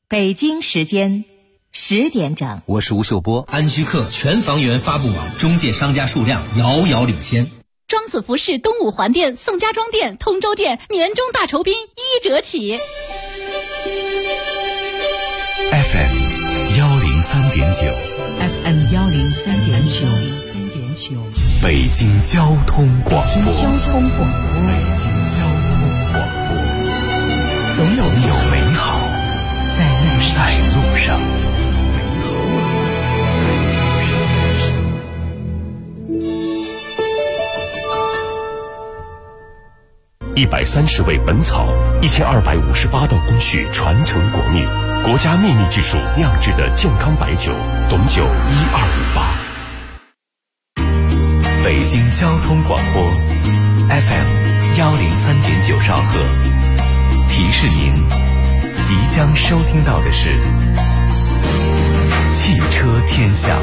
北京时间10点整， 我是吴秀波。 安居客全房源发布网中介商家数量遥遥领先。 庄子服饰东五环店、宋家庄店、通州店年终大酬宾1折起。 FM 103.9 FM 103.9 北京交通广播。 北京交通广播，总有美好在路上。 130味本草，1258道工序传承国秘，国家秘密技术酿制的健康白酒，董酒1258。 北京交通广播 FM 103.9兆赫，提示您即将收听到的是汽车天下。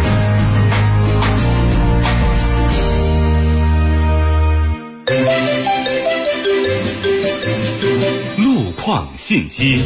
路况信息。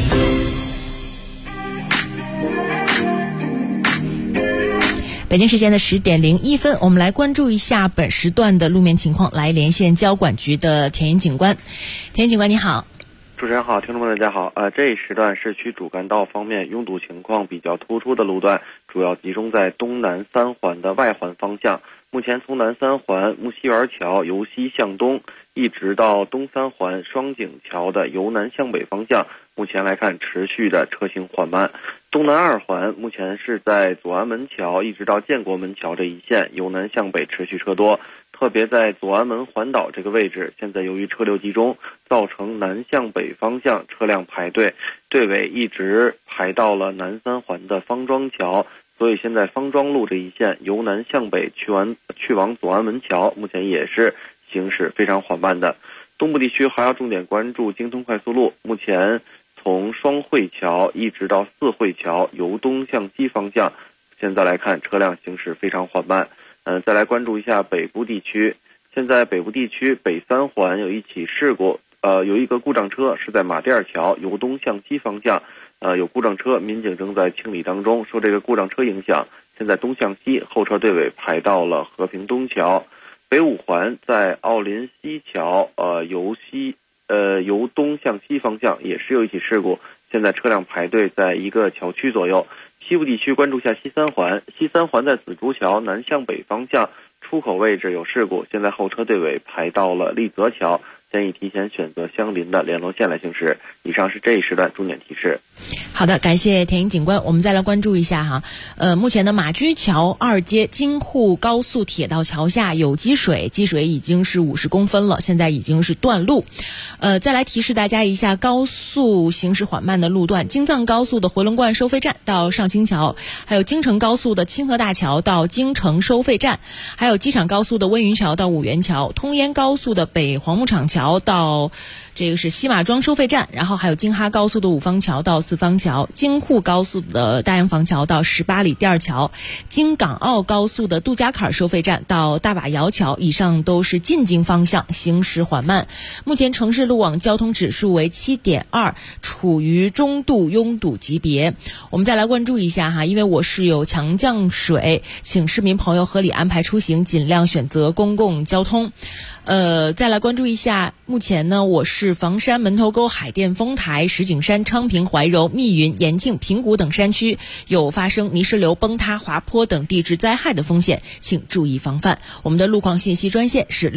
北京时间的10点01分，我们来关注一下本时段的路面情况，来连线交管局的田云警官。田云警官你好。 主持人好，听众们大家好。这一时段市区主干道方面拥堵情况比较突出的路段，主要集中在东南3环的外环方向。目前从南3环木樨园桥由西向东，一直到东3环双井桥的由南向北方向，目前来看持续的车行缓慢。东南2环目前是在左安门桥一直到建国门桥这一线由南向北持续车多，特别在左安门环岛这个位置，现在由于车流集中，造成南向北方向车辆排队，队尾一直排到了南3环的方庄桥，所以现在方庄路这一线由南向北去往左安门桥，目前也是行驶非常缓慢的。东部地区还要重点关注京通快速路，目前从双汇桥一直到4汇桥由东向西方向，现在来看车辆行驶非常缓慢。再来关注一下北部地区，现在北部地区北3环有一起事故，有一个故障车是在马甸桥由东向西方向，有故障车，民警正在清理当中。受这个故障车影响，现在东向西后车队尾排到了和平东桥。北5环在奥林西桥，由东向西方向也是有一起事故，现在车辆排队在一个桥区左右。西部地区关注一下西3环，西3环在紫竹桥南向北方向出口位置有事故，现在后车队尾排到了立泽桥，建议提前选择相邻的联络线来行驶。以上是这一时段重点提示。 好的，感谢田云警官。我们再来关注一下哈，目前的马驹桥2街京沪高速铁道桥下有积水已经是50公分了，现在已经是断路。再来提示大家一下高速行驶缓慢的路段，京藏高速的回龙观收费站到上清桥，还有京承高速的清河大桥到京承收费站，还有机场高速的温榆桥到五原桥，通烟高速的北黄牧场桥到这个是西马庄收费站，然后还有京哈高速的五方桥到四方桥，京沪高速的大洋房桥到18里第2桥，京港澳高速的杜家坎收费站到大把窑桥，以上都是进京方向行驶缓慢。目前城市路网交通指数为7.2，处于中度拥堵级别。我们再来关注一下哈，因为我市有强降水，请市民朋友合理安排出行，尽量选择公共交通。再来关注一下，目前呢，我市房山、门头沟、海淀、丰台、石景山、昌平、怀柔、密云、延庆、平谷等山区有发生泥石流、崩塌、滑坡等地质灾害的风险，请注意防范。我们的路况信息专线是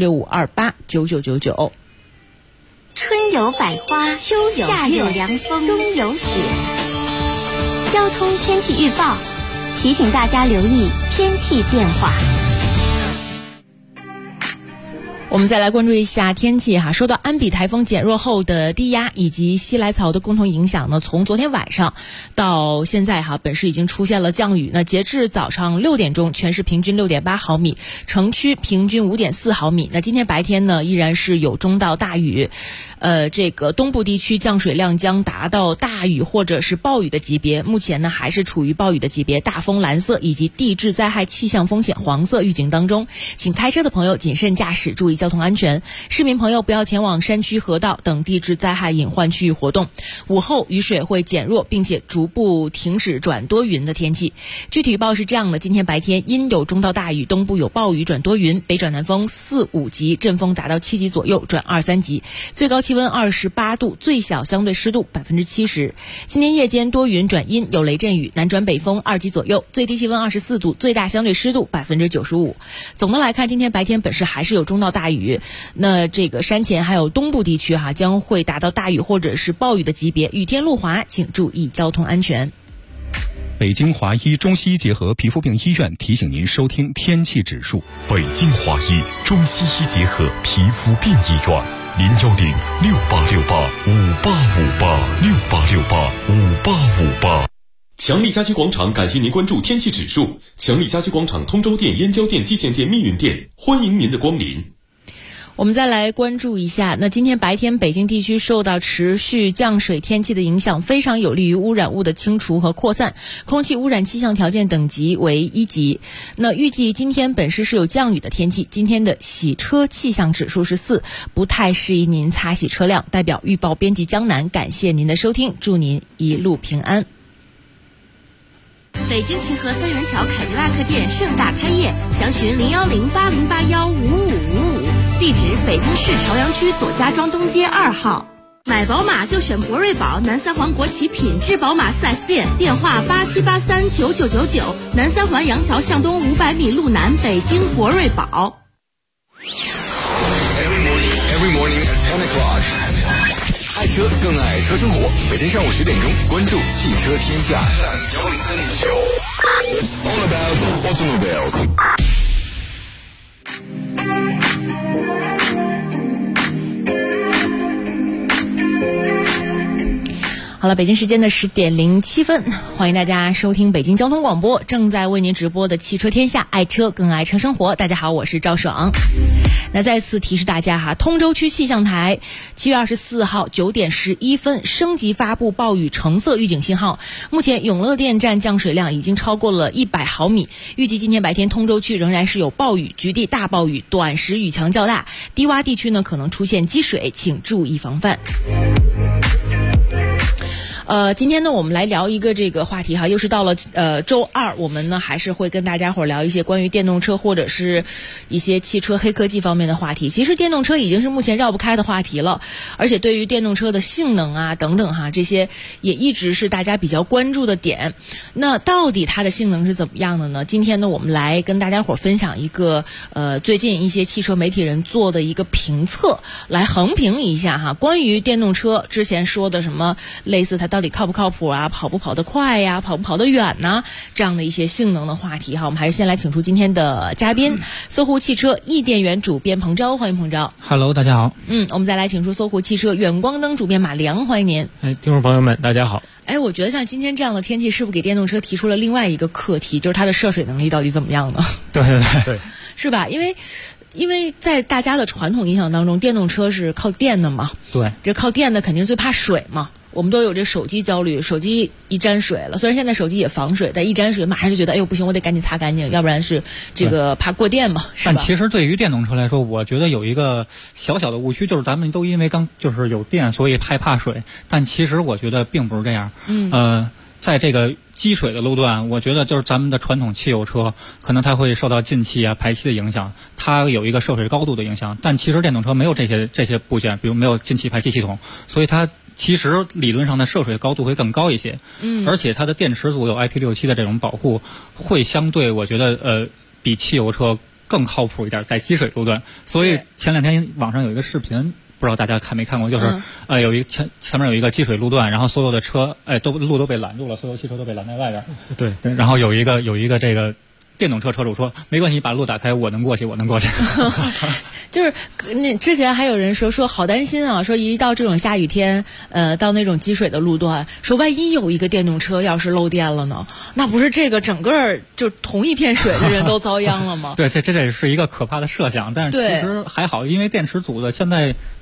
65289999。 春有百花，秋有夏有凉风，冬有雪。交通天气预报提醒大家留意天气变化。 我们再来关注一下天气哈，受到安比台风减弱后的低压以及西来槽的共同影响呢，从昨天晚上到现在哈，本市已经出现了降雨。那截至早上6点钟，全市平均6.8毫米，城区平均5.4毫米。那今天白天呢，依然是有中到大雨，这个东部地区降水量将达到大雨或者是暴雨的级别。目前呢，还是处于暴雨的级别，大风蓝色以及地质灾害气象风险黄色预警当中，请开车的朋友谨慎驾驶，注意交通安全。市民朋友不要前往山区、河道等地质灾害隐患区域活动。午后雨水会减弱，并且逐步停止转多云的天气。具体预报是这样的：今天白天阴有中到大雨，东部有暴雨转多云，北转南风4、5级，阵风达到7级左右转2、3级，最高气温28度，最小相对湿度70%。今天夜间多云转阴，有雷阵雨，南转北风2级左右，最低气温24度，最大相对湿度95%。总的来看，今天白天本市还是有中到大雨，那这个山前还有东部地区将会达到大雨或者是暴雨的级别，雨天路滑，请注意交通安全。 北京华医中西医结合皮肤病医院提醒您收听天气指数。 北京华医中西医结合皮肤病医院，0106868585858，68685858。强力家居广场感谢您关注天气指数。强力家居广场通州店、燕郊店、蓟县店、密云店，欢迎您的光临。 我们再来关注一下，那今天白天北京地区受到持续降水天气的影响，非常有利于污染物的清除和扩散，空气污染气象条件等级为1级。那预计今天本市是有降雨的天气，今天的洗车气象指数是4，不太适宜您擦洗车辆。代表预报编辑江南感谢您的收听，祝您一路平安。 北京秦河三元桥凯迪拉克店盛大开业，详询01080815555，地址北京市朝阳区左家庄东街2号。买宝马就选博瑞宝，南三环国企品质宝马 4S 店，电话87839999，南三环杨桥向东500米路南，北京博瑞宝。 Every morning at 10 o'clock， 爱车更爱车生活，每天上午10点钟，关注汽车天下。It's all about automobiles。 好了，北京时间的10点07分，欢迎大家收听北京交通广播正在为您直播的汽车天下，爱车更爱车生活。大家好，我是赵爽。那再次提示大家通州区气象台7月24号9点11分升级发布暴雨橙色预警信号，目前永乐店站降水量已经超过了100毫米，预计今天白天通州区仍然是有暴雨，局地大暴雨，短时雨强较大，低洼地区呢可能出现积水，请注意防范。今天呢，我们来聊一个这个话题又是到了周二，我们呢还是会跟大家伙聊一些关于电动车或者是一些汽车黑科技方面的话题。其实电动车已经是目前绕不开的话题了，而且对于电动车的性能等等这些也一直是大家比较关注的点。那到底它的性能是怎么样的呢？今天呢，我们来跟大家伙分享一个最近一些汽车媒体人做的一个评测，来横评一下关于电动车之前说的什么类似它到底靠不靠谱跑不跑得快呀，跑不跑得远呢，这样的一些性能的话题我们还是先来请出今天的嘉宾，搜狐汽车易电源主编彭钊，欢迎彭钊。 Hello， 大家好。 我们再来请出搜狐汽车远光灯主编马良，欢迎您。 听众朋友们，大家好。 我觉得像今天这样的天气，是不是给电动车提出了另外一个课题，就是它的涉水能力到底怎么样呢？ 对， 是吧？因为在大家的传统印象当中，电动车是靠电的嘛。对，这靠电的肯定是最怕水嘛。我们都有这手机焦虑，手机一沾水了，虽然现在手机也防水，但一沾水马上就觉得不行，我得赶紧擦干净，要不然是这个怕过电嘛，是吧？ 但其实对于电动车来说，我觉得有一个小小的误区，就是咱们都因为就是有电，所以害怕水，但其实我觉得并不是这样。在这个积水的路段，我觉得就是咱们的传统汽油车，可能它会受到进气排气的影响，它有一个涉水高度的影响。但其实电动车没有这些部件，比如没有进气排气系统，所以它其实理论上的涉水高度会更高一些。而且它的电池组有 IP67的这种保护，会相对我觉得比汽油车更靠谱一点，在积水路段。所以前2天网上有一个视频，不知道大家看没看过，就是有一前面有一个积水路段，然后所有的车路都被拦住了，所有汽车都被拦在外边。对，然后有一个这个电动车车主说没关系，把路打开，我能过去。 就是那之前还有人说好担心说一到这种下雨天到那种积水的路段，说万一有一个电动车要是漏电了呢，那不是这个整个就同一片水的人都遭殃了吗？ 对，这是一个可怕的设想，但是其实还好，因为电池组的现在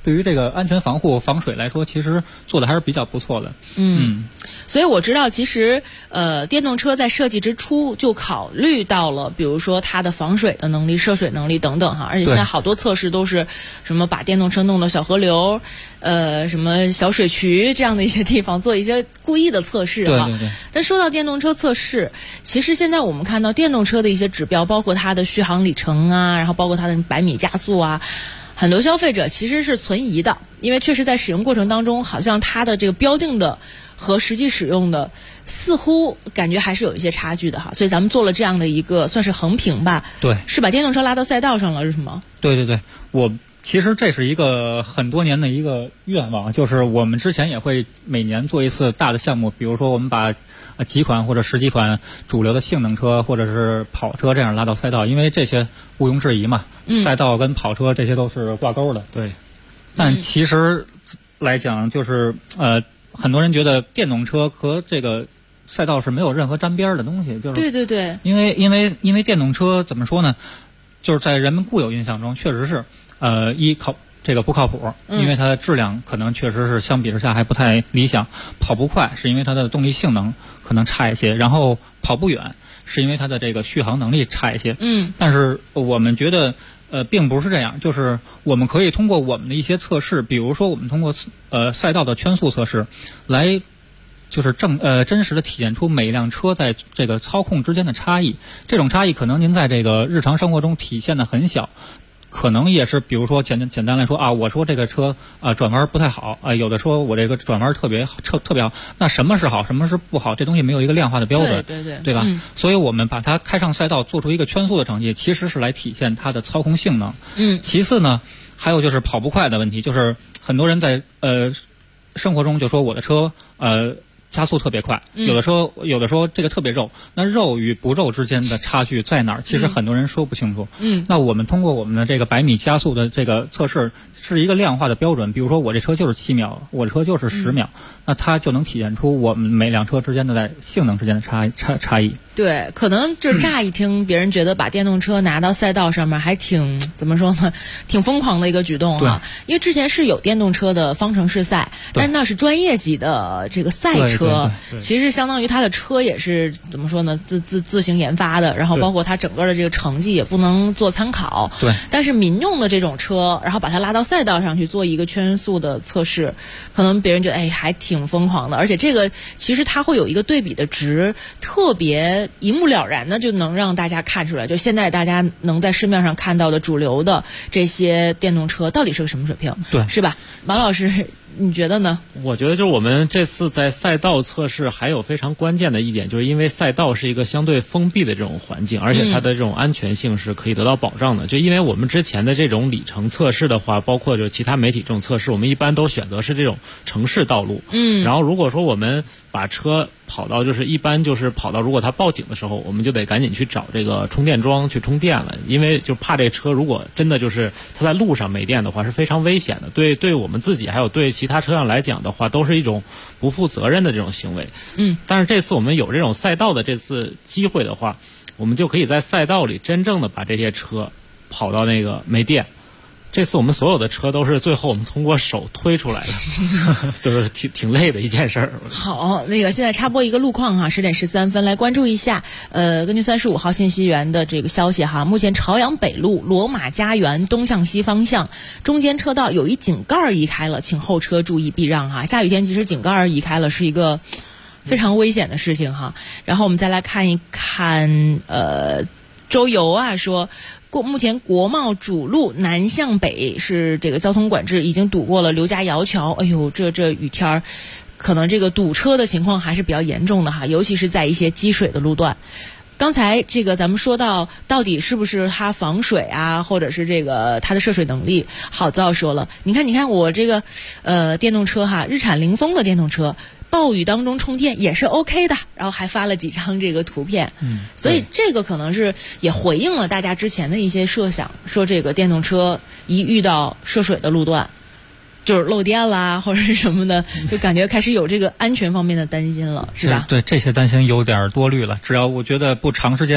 对于这个安全防护防水来说，其实做的还是比较不错的。 所以我知道，其实电动车在设计之初就考虑到了，比如说它的防水的能力、涉水能力等等哈。而且现在好多测试都是什么把电动车弄到小河流、什么小水渠这样的一些地方做一些故意的测试哈。 对。 但说到电动车测试，其实现在我们看到电动车的一些指标，包括它的续航里程啊，然后包括它的百米加速啊。很多消费者其实是存疑的，因为确实在使用过程当中，好像它的这个标定的和实际使用的似乎感觉还是有一些差距的哈，所以咱们做了这样的一个算是横评吧。 对， 是把电动车拉到赛道上了，是吗？ 对，我其实这是一个很多年的一个愿望，就是我们之前也会每年做一次大的项目，比如说我们把几款或者10几款主流的性能车或者是跑车这样拉到赛道，因为这些毋庸置疑嘛，赛道跟跑车这些都是挂钩的。 对， 但其实来讲，就是很多人觉得电动车和这个赛道是没有任何沾边的东西，就是对， 因为电动车怎么说呢，就是在人们固有印象中确实是这个不靠谱，因为它的质量可能确实是相比之下还不太理想，跑不快是因为它的动力性能可能差一些，然后跑不远是因为它的这个续航能力差一些。但是我们觉得并不是这样，就是我们可以通过我们的一些测试，比如说我们通过赛道的圈速测试来就是真实的体现出每一辆车在这个操控之间的差异。这种差异可能您在这个日常生活中体现的很小，可能也是比如说简单来说啊，我说这个车转弯不太好啊，有的说我这个转弯特别好，那什么是好，什么是不好，这东西没有一个量化的标准，对吧？所以我们把它开上赛道，做出一个圈速的成绩，其实是来体现它的操控性能。其次呢，还有就是跑不快的问题，就是很多人在生活中就说我的车加速特别快，有的说这个特别肉，那肉与不肉之间的差距在哪儿？其实很多人说不清楚。那我们通过我们的这个百米加速的这个测试，是一个量化的标准。比如说我这车就是7秒，我的车就是10秒，那它就能体现出我们每辆车之间的在性能之间的差异。 对，可能就乍一听，别人觉得把电动车拿到赛道上面还挺怎么说呢，挺疯狂的一个举动哈。因为之前是有电动车的方程式赛，但是那是专业级的这个赛车，其实相当于它的车也是怎么说呢，自行研发的，然后包括它整个的这个成绩也不能做参考。 对。 但是民用的这种车，然后把它拉到赛道上去做一个圈速的测试，可能别人觉得还挺疯狂的，而且这个其实它会有一个对比的值，特别一目了然的就能让大家看出来，就现在大家能在市面上看到的主流的这些电动车到底是个什么水平， 对， 是吧？马老师你觉得呢？ 我觉得就是我们这次在赛道测试还有非常关键的一点，就是因为赛道是一个相对封闭的这种环境，而且它的这种安全性是可以得到保障的。就因为我们之前的这种里程测试的话，包括就其他媒体这种测试，我们一般都选择是这种城市道路。然后如果说我们把车跑到就是一般就是跑到如果它报警的时候，我们就得赶紧去找这个充电桩去充电了，因为就怕这车如果真的就是它在路上没电的话是非常危险的，对我们自己还有对其他车辆来讲的话都是一种不负责任的这种行为。但是这次我们有这种赛道的这次机会的话，我们就可以在赛道里真正的把这些车跑到那个没电。这次我们所有的车都是最后我们通过手推出来的，就是挺累的一件事儿。 好，那个现在插播一个路况哈，10:13来关注一下。根据35号信息源的这个消息哈，目前朝阳北路罗马家园东向西方向中间车道有一井盖移开了，请后车注意避让哈。下雨天其实井盖移开了是一个非常危险的事情哈。然后我们再来看一看周游啊说。目前国贸主路南向北是这个交通管制，已经堵过了刘家窑桥。哎呦，这雨天儿，可能这个堵车的情况还是比较严重的哈，尤其是在一些积水的路段。刚才这个咱们说到底是不是它防水啊，或者是这个它的涉水能力，郝造说了，你看我这个电动车哈，日产凌风的电动车。暴雨当中充电也是 OK 的，然后还发了几张这个图片，所以这个可能是也回应了大家之前的一些设想，说这个电动车一遇到涉水的路段，就是漏电啦或者是什么的，就感觉开始有这个安全方面的担心了，是吧？ 对，这些担心有点多虑了。只要我觉得不长时间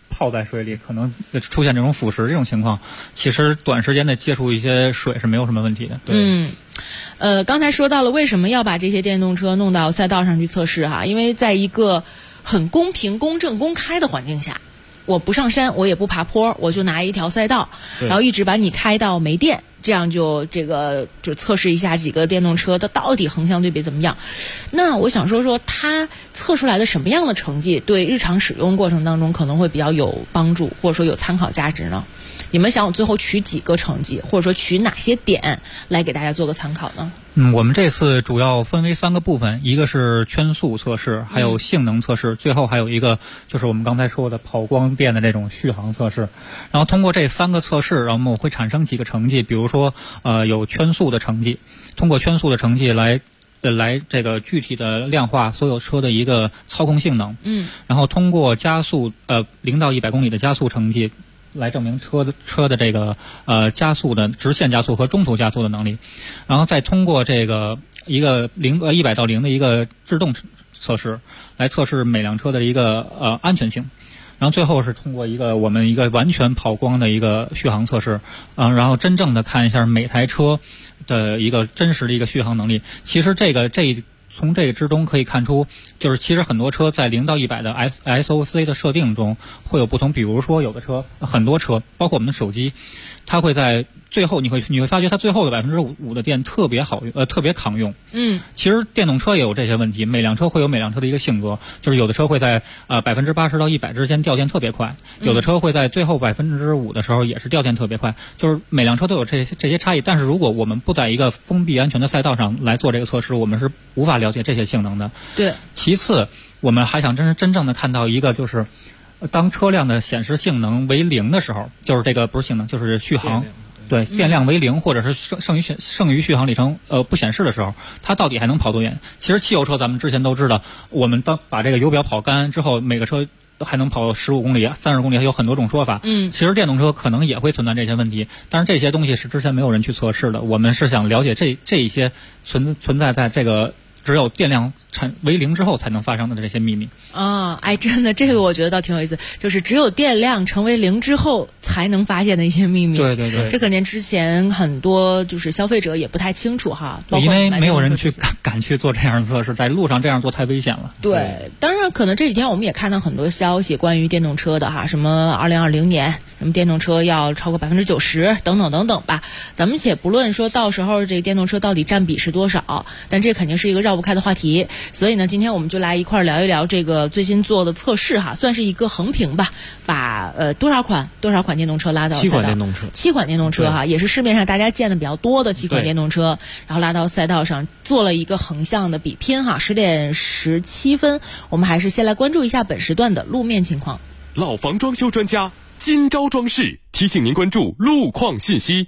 泡在水里，可能出现这种腐蚀这种情况，其实短时间内接触一些水是没有什么问题的。 对，刚才说到了为什么要把这些电动车弄到赛道上去测试哈，因为在一个很公平、公正、公开的环境下，我不上山，我也不爬坡，我就拿一条赛道，然后一直把你开到没电，这样就测试一下几个电动车的到底横向对比怎么样。那我想说它测出来的什么样的成绩对日常使用过程当中可能会比较有帮助，或者说有参考价值呢？你们想最后取几个成绩，或者说取哪些点来给大家做个参考呢？ 我们这次主要分为3个部分，一个是圈速测试，还有性能测试，最后还有一个就是我们刚才说的跑光电的这种续航测试。然后通过这3个测试，然后我们会产生几个成绩，比如说有圈速的成绩，通过圈速的成绩来这个具体的量化所有车的一个操控性能。然后通过加速0到100公里的加速成绩来证明车的这个加速的直线加速和中途加速的能力，然后再通过这个一个100到0的一个制动测试来测试每辆车的一个安全性，然后最后是通过我们一个完全跑光的一个续航测试，然后真正的看一下每台车的一个真实的一个续航能力。其实从这个之中可以看出，就是其实很多车在0到100的 SOC 的设定中会有不同，比如说有的车，很多车，包括我们的手机，它会在最后你会发觉它最后的5%的电特别好用，特别抗用。其实电动车也有这些问题，每辆车会有每辆车的一个性格，就是有的车会在80%到100之间掉电特别快，有的车会在最后5%的时候也是掉电特别快，就是每辆车都有这些差异。但是如果我们不在一个封闭安全的赛道上来做这个测试，我们是无法了解这些性能的。 对。 其次，我们还想真正的看到一个就是，当车辆的显示性能为0的时候，就是这个不是性能，就是续航。对，电量为0，或者是剩余续航里程不显示的时候，它到底还能跑多远？其实汽油车咱们之前都知道，我们把这个油表跑干之后，每个车还能跑15公里、30公里，还有很多种说法。其实电动车可能也会存在这些问题，但是这些东西是之前没有人去测试的。我们是想了解这一些存在在这个只有电量为0之后才能发生的这些秘密。 真的，这个我觉得倒挺有意思，就是只有电量成为0之后才能发现的一些秘密。 对对对， 这可能之前很多就是消费者也不太清楚哈， 因为没有人去敢去做这样的测试，在路上这样做太危险了。 对，当然可能这几天我们也看到很多消息关于电动车的哈，什么2020年什么电动车要超过90%等等等等吧。咱们且不论说到时候这个电动车到底占比是多少，但这肯定是一个绕不开的话题。所以呢，今天我们就来一块聊一聊这个最新做的测试哈，算是一个横评吧，把多少款电动车拉到赛道。7款电动车哈，也是市面上大家见的比较多的7款电动车，然后拉到赛道上做了一个横向的比拼哈。10点17分，我们还是先来关注一下本时段的路面情况。 老房装修专家今朝装饰提醒您关注路况信息。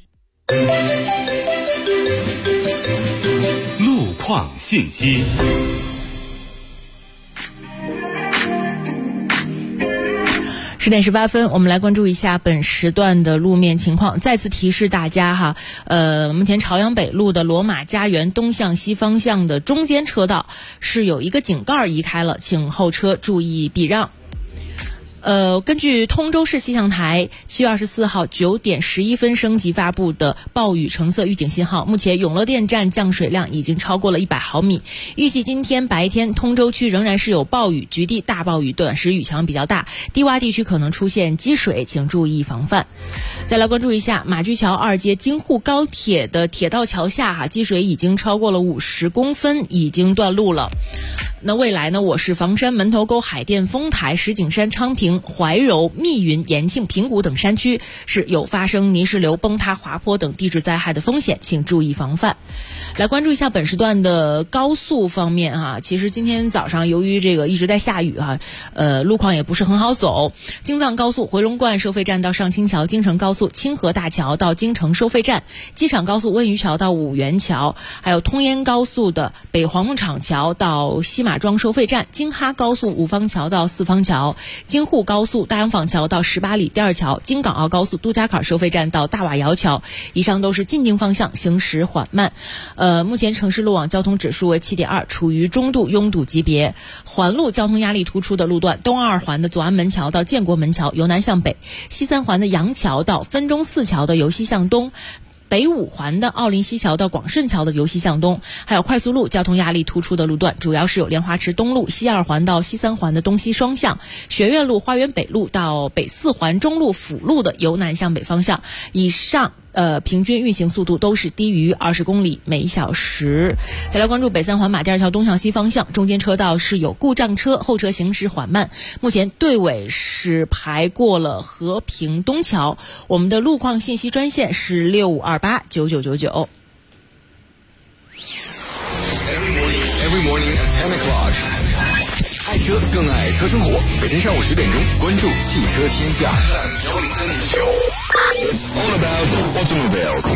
路况信息。 10点18分，我们来关注一下本时段的路面情况。再次提示大家哈，目前朝阳北路的罗马家园东向西方向的中间车道是有一个井盖移开了，请后车注意避让。根据通州市气象台7月24号9点11分升级发布的暴雨橙色预警信号，目前永乐店站降水量已经超过了100毫米。预计今天白天通州区仍然是有暴雨，局地大暴雨，短时雨强比较大，低洼地区可能出现积水，请注意防范。再来关注一下马驹桥2街京沪高铁的铁道桥下积水已经超过了50公分，已经断路了。那未来呢，我市房山、门头沟、海淀、丰台、石景山、昌平、怀柔、密云、延庆、平谷等山区是有发生泥石流、崩塌、滑坡等地质灾害的风险，请注意防范。来关注一下本时段的高速方面哈，其实今天早上由于这个一直在下雨哈，路况也不是很好走。京藏高速回龙观收费站到上清桥，京承高速清河大桥到京承收费站，机场高速温榆桥到五原桥，还有通燕高速的北黄牧场桥到西马庄收费站，京哈高速五方桥到四方桥，京沪高速大洋坊桥到18里第二桥，京港澳高速杜家坎收费站到大瓦窑桥。以上都是进京方向行驶缓慢。 目前城市路网交通指数为7.2，处于中度拥堵级别。环路交通压力突出的路段，东2环的左安门桥到建国门桥由南向北，西3环的杨桥到分钟寺桥的由西向东，北5环的奥林西桥到广顺桥的由西向东，还有快速路交通压力突出的路段，主要是有莲花池东路西2环到西3环的东西双向，学院路花园北路到北4环中路辅路的由南向北方向，以上平均运行速度都是低于20公里每小时。再来关注北3环马甸桥东向西方向，中间车道是有故障车，后车行驶缓慢，目前队尾是排过了和平东桥。我们的路况信息专线是65289999。 Every morning at 10 o'clock. 爱车更爱车生活，每天上午10点钟，关注汽车天下。It's all about automobiles.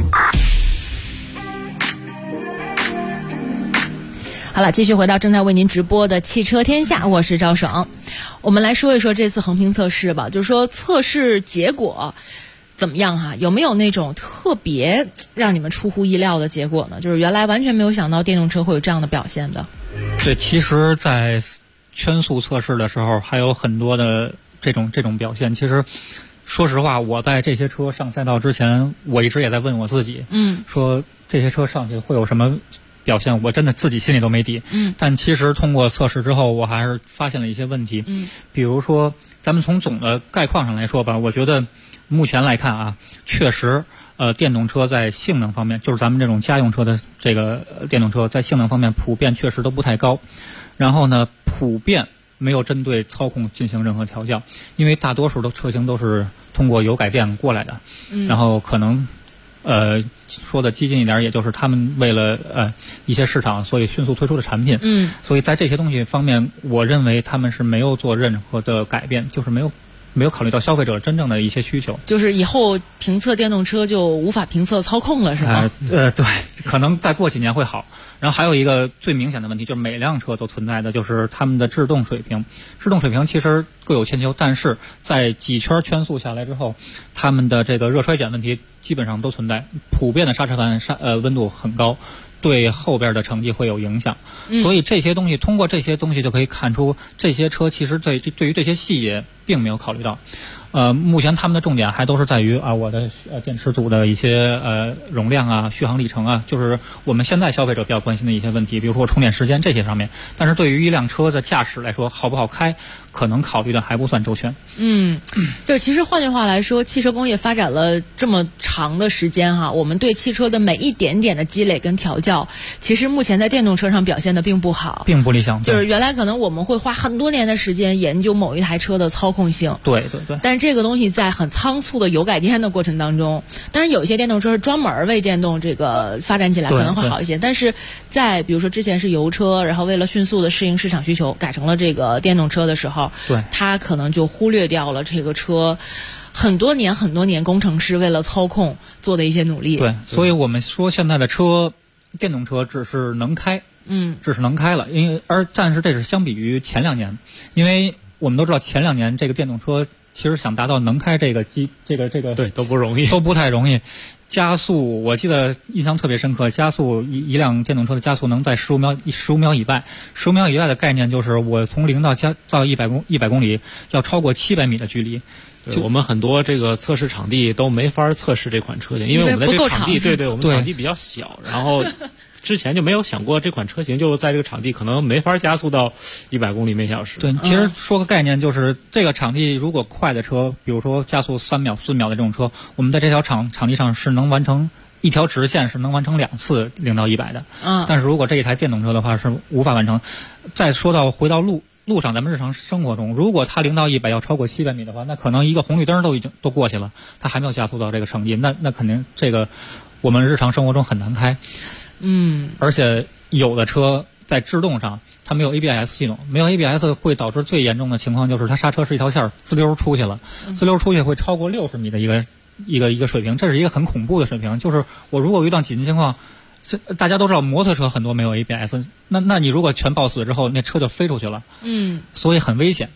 好了，继续回到正在为您直播的汽车天下，我是赵爽。我们来说一说这次横屏测试吧，就是说测试结果怎么样哈？有没有那种特别让你们出乎意料的结果呢？就是原来完全没有想到电动车会有这样的表现的。 对，其实在圈速测试的时候还有很多的这种表现。其实说实话，我在这些车上赛道之前，我一直也在问我自己，说这些车上去会有什么表现，我真的自己心里都没底。但其实通过测试之后，我还是发现了一些问题。比如说咱们从总的概况上来说吧，我觉得目前来看啊，确实电动车在性能方面，就是咱们这种家用车的这个电动车在性能方面普遍确实都不太高。然后呢，普遍没有针对操控进行任何调教，因为大多数的车型都是通过油改电过来的。然后可能说的激进一点，也就是他们为了一些市场，所以迅速推出的产品。所以在这些东西方面，我认为他们是没有做任何的改变，就是没有考虑到消费者真正的一些需求。 就是以后评测电动车就无法评测操控了，是吗？ 对，可能再过几年会好。然后还有一个最明显的问题，就是每辆车都存在的，就是他们的制动水平。制动水平其实各有千秋，但是在几圈圈速下来之后，他们的这个热衰减问题基本上都存在。普遍的刹车盘温度很高，对后边的成绩会有影响。所以这些东西，通过这些东西就可以看出，这些车其实对于这些细节并没有考虑到。目前他们的重点还都是在于我的电池组的一些容量啊、续航里程啊，就是我们现在消费者比较关心的一些问题，比如说充电时间这些上面。但是对于一辆车的驾驶来说，好不好开，可能考虑的还不算周全。 就是其实换句话来说，汽车工业发展了这么长的时间哈，我们对汽车的每一点点的积累跟调教，其实目前在电动车上表现的并不好， 并不理想。 就是原来可能我们会花很多年的时间研究某一台车的操控性， 对， 但这个东西在很仓促的油改电的过程当中，当然有一些电动车是专门为电动这个发展起来，可能会好一些。但是在比如说之前是油车，然后为了迅速的适应市场需求，改成了这个电动车的时候，它可能就忽略掉了这个车很多年工程师为了操控做的一些努力。 对，所以我们说现在的车，电动车只是能开，只是能开了，但是这是相比于前2年，因为我们都知道前2年这个电动车其实想达到能开这个对都不容易， 都不太容易。加速，我记得印象特别深刻，加速一辆电动车的加速能在15秒以外。15秒以外的概念就是我从0到100公里要超过700米的距离。 对，我们很多这个测试场地都没法测试这款车型，因为我们的这个场地，对，我们场地比较小，然后之前就没有想过这款车型就在这个场地可能没法加速到100公里每小时。 对，其实说个概念，就是这个场地如果快的车，比如说加速3秒、4秒的这种车，我们在这条场地上是能完成一条直线，是能完成2次0到100的。但是如果这一台电动车的话是无法完成。再说到回到路上，咱们日常生活中，如果它0到100要超过700米的话，那可能一个红绿灯都过去了，它还没有加速到这个成绩，那肯定这个我们日常生活中很难开。而且有的车在制动上它没有 ABS 系统，没有 ABS 会导致最严重的情况就是它刹车是一条线滋溜出去了，滋溜出去会超过60米的一个水平，这是一个很恐怖的水平。就是我如果遇到紧急情况，大家都知道摩托车很多没有 ABS， 那你如果全抱死之后，那车就飞出去了，所以很危险。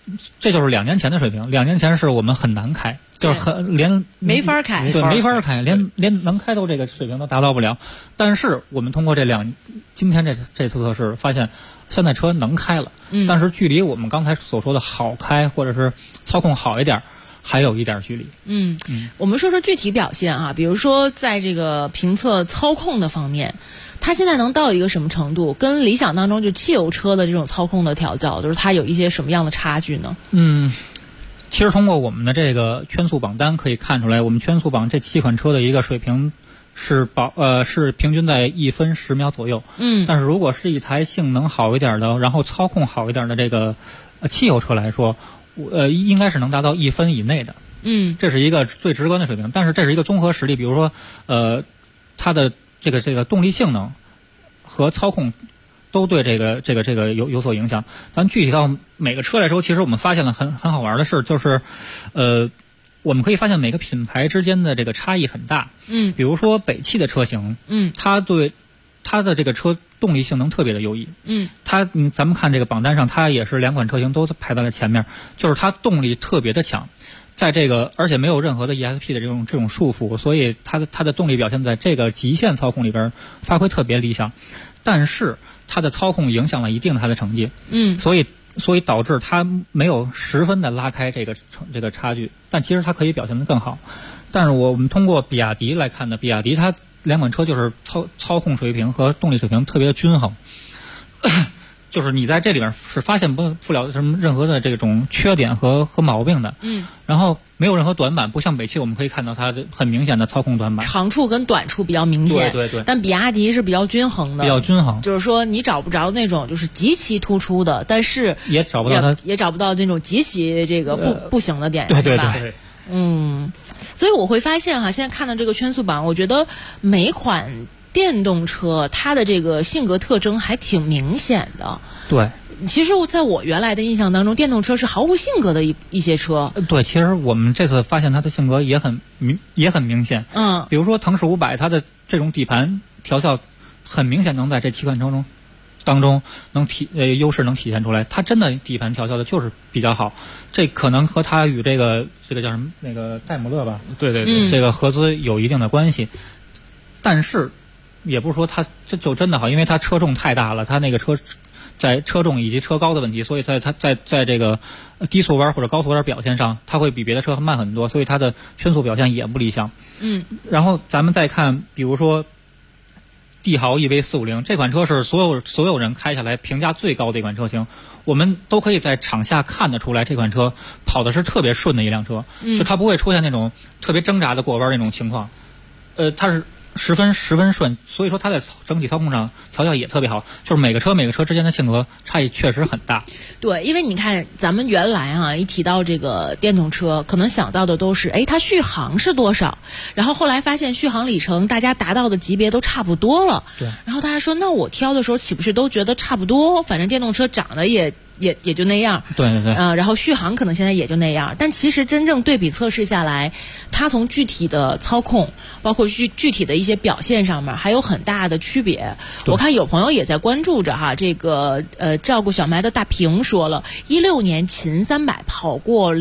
这就是2年前的水平。2年前是我们很难开，就是连没法开， 对，没法开，连能开都这个水平都达到不了。但是我们通过今天这次测试发现，现在车能开了，但是距离我们刚才所说的好开或者是操控好一点，还有一点距离。 我们说说具体表现啊，比如说在这个评测操控的方面，它现在能到一个什么程度？跟理想当中就汽油车的这种操控的调教，就是它有一些什么样的差距呢？ 其实通过我们的这个圈速榜单可以看出来，我们圈速榜这7款车的一个水平是平均在1分10秒左右。但是如果是一台性能好一点的，然后操控好一点的这个汽油车来说，应该是能达到1分以内的。这是一个最直观的水平。但是这是一个综合实力，比如说它的这个动力性能和操控都对这个有所影响。但具体到每个车来说，其实我们发现了很好玩的事，就是我们可以发现每个品牌之间的这个差异很大。比如说北汽的车型，它的这个车动力性能特别的优异。咱们看这个榜单上，它也是2款车型都排在了前面，就是它动力特别的强。在这个而且没有任何的 ESP 的这种束缚，所以它的动力表现在这个极限操控里边发挥特别理想。但是它的操控影响了一定它的成绩。所以导致它没有十分的拉开这个差距，但其实它可以表现得更好。但是我们通过比亚迪来看呢，比亚迪它2款车就是操控水平和动力水平特别的均衡。就是你在这里边是发现不了什么任何的这种缺点和毛病的。然后没有任何短板，不像北汽我们可以看到它很明显的操控短板， 长处跟短处比较明显。 对。 但比亚迪是比较均衡的，就是说你找不着那种就是极其突出的，但是也找不到那种极其这个不行的点， 对吧？ 所以我会发现哈，现在看到这个圈速榜，我觉得每款电动车它的这个性格特征还挺明显的。 对， 其实在我原来的印象当中，电动车是毫无性格的一些车。 对，其实我们这次发现它的性格也很明显。比如说腾势500，它的这种底盘调教很明显能在这7款车当中优势能体现出来。它真的底盘调教的就是比较好，这可能和它与这个叫什么那个戴姆勒吧， 对， 这个合资有一定的关系。但是也不是说它这就真的好，因为它车重太大了，它那个车在车重以及车高的问题，所以在这个低速弯或者高速弯表现上，它会比别的车慢很多，所以它的圈速表现也不理想。然后咱们再看，比如说帝豪 EV450 这款车是所有人开下来评价最高的一款车型，我们都可以在场下看得出来，这款车跑的是特别顺的一辆车，就它不会出现那种特别挣扎的过弯那种情况，它是十分顺，所以说它在整体操控上调教也特别好，就是每个车之间的性格差异确实很大。 对，因为你看咱们原来一提到这个电动车，可能想到的都是它续航是多少，然后后来发现续航里程大家达到的级别都差不多了。 对， 然后大家说那我挑的时候岂不是都觉得差不多，反正电动车长得也就那样。 对。 然后续航可能现在也就那样，但其实真正对比测试下来，它从具体的操控，包括具体的一些表现上面，还有很大的区别。我看有朋友也在关注着哈，这个照顾小麦的大屏说了，16年秦300跑过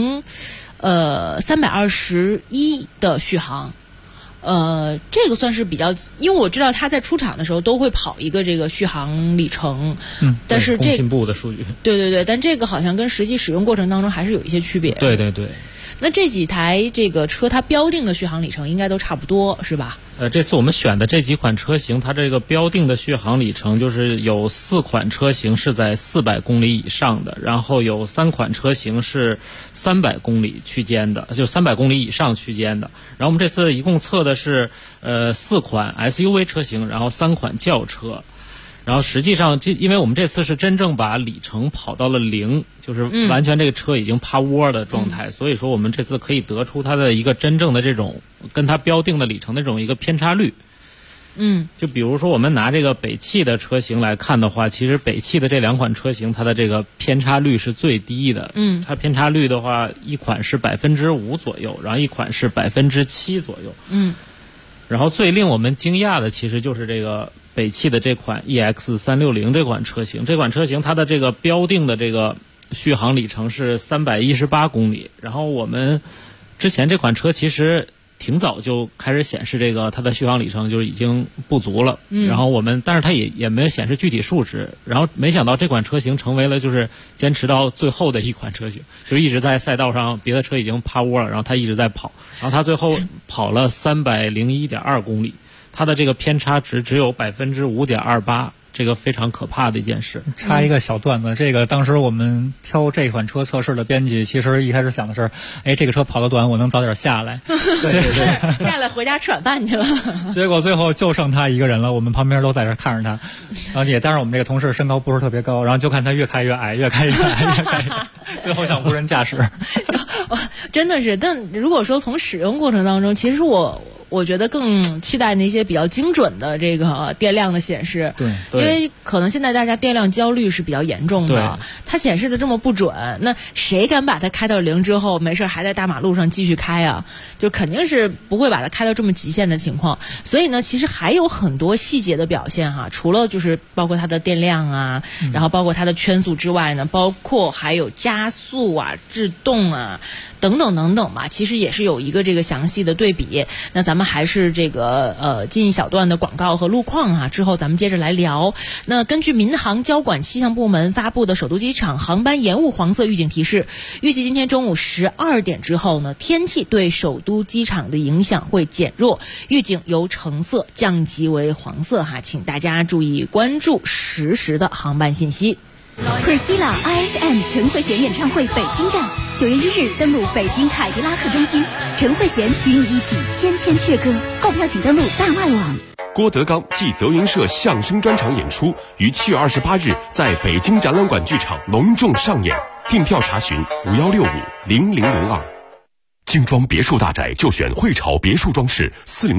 321的续航。这个算是比较，因为我知道他在出厂的时候都会跑一个这个续航里程，但是工信部的数据， 对，但这个好像跟实际使用过程当中还是有一些区别。 对。 那这几台这个车它标定的续航里程应该都差不多是吧？ 这次我们选的这几款车型，它这个标定的续航里程就是有4款车型是在400公里以上的，然后有3款车型是300公里区间的，就300公里以上区间的。然后我们这次一共测的是4款 SUV 车型，然后3款轿车。然后实际上因为我们这次是真正把里程跑到了0，就是完全这个车已经趴窝的状态，所以说我们这次可以得出它的一个真正的这种跟它标定的里程的这种一个偏差率。就比如说我们拿这个北汽的车型来看的话，其实北汽的这2款车型它的这个偏差率是最低的。它偏差率的话，一款是5%左右，然后一款是7%左右。然后最令我们惊讶的其实就是这个北汽的这款 EX360 这款车型，它的这个标定的这个续航里程是318公里。然后我们之前这款车其实挺早就开始显示这个它的续航里程就是已经不足了，然后但是它也没有显示具体数值，然后没想到这款车型成为了就是坚持到最后的一款车型，就是一直在赛道上别的车已经趴窝了，然后它一直在跑，然后它最后跑了301.2公里，它的这个偏差值只有5.28%。这个非常可怕的一件事。 插一个小段子，这个当时我们挑这款车测试的编辑，其实一开始想的是，这个车跑得短，我能早点下来， 对，下来回家吃晚饭去了。 结果最后就剩他一个人了，我们旁边都在这看着他，然后也加上我们这个同事身高不是特别高，然后就看他越开越矮，越开越矮，越开越矮，最后像无人驾驶。 真的是，但如果说从使用过程当中，其实我觉得更期待那些比较精准的这个电量的显示， 对， 因为可能现在大家电量焦虑是比较严重的，它显示的这么不准，那谁敢把它开到0之后没事还在大马路上继续开啊？就肯定是不会把它开到这么极限的情况。所以呢，其实还有很多细节的表现哈，除了就是包括它的电量啊，然后包括它的圈速之外呢，包括还有加速啊、制动啊等等等等吧，其实也是有一个这个详细的对比。那咱们还是这个进一小段的广告和路况啊，之后咱们接着来聊。那根据民航交管气象部门发布的首都机场航班延误黄色预警提示，预计今天中午12点之后呢，天气对首都机场的影响会减弱，预警由橙色降级为黄色哈，请大家注意关注实时的航班信息。 Priscilla ISM 陈慧娴演唱会北京站，9月1日登陆北京凯迪拉克中心，陈慧娴与你一起千千阙歌，购票请登录大麦网。 郭德纲暨德云社相声专场演出于7月28日在北京展览馆剧场隆重上演，订票查询51650002。精装别墅大宅就选汇潮别墅装饰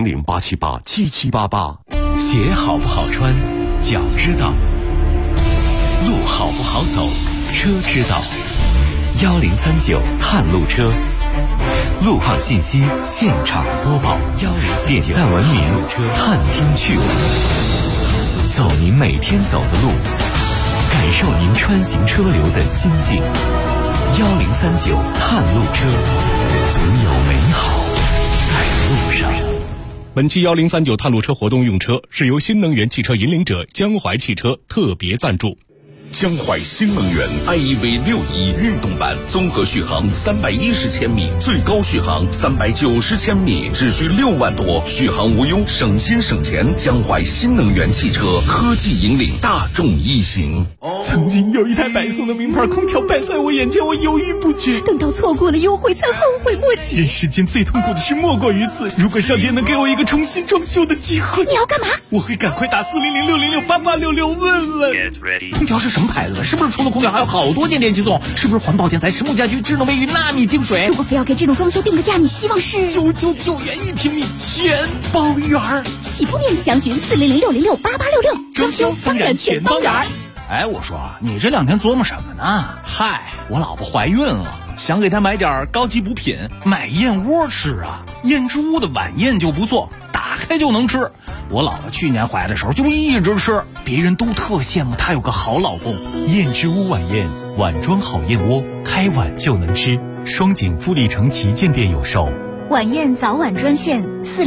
400-878-7788。 鞋好不好穿，脚知道；路好不好走，车知道。1039探路车，路况信息现场播报。点赞文明，探听趣闻，走您每天走的路，感受您穿行车流的心境。1039探路车，总有美好在路上。 本期1039探路车活动用车是由新能源汽车引领者江淮汽车特别赞助。 江淮新能源 iEV 61运动版，综合续航310千米，最高续航390千米，只需6万多，续航无忧，省心省钱。江淮新能源汽车科技引领大众一行。 曾经有一台白色的名牌空调摆在我眼前，我犹豫不决， 等到错过了优惠才后悔莫及。 人世间最痛苦的事莫过于此，如果上天能给我一个重新装修的机会， 你要干嘛？ 我会赶快打400-606-8866问问。空调是什么牌子？是不是除了空调还有好多件电器送？是不是环保建材、实木家居、智能卫浴、纳米净水？ 如果非要给这种装修定个价，你希望是 999元1平米，全包圆。 起步面详询400-606-8866， 装修当然全包圆。我说你这2天琢磨什么呢？嗨，我老婆怀孕了，想给她买点高级补品，买燕窝吃啊。燕之屋的晚宴就不错，打开就能吃。我老婆去年怀的时候就一直吃，别人都特羡慕她有个好老公。 燕之屋晚宴，碗装好燕窝，开碗就能吃。双井富力城旗舰店有售。 晚宴早晚专线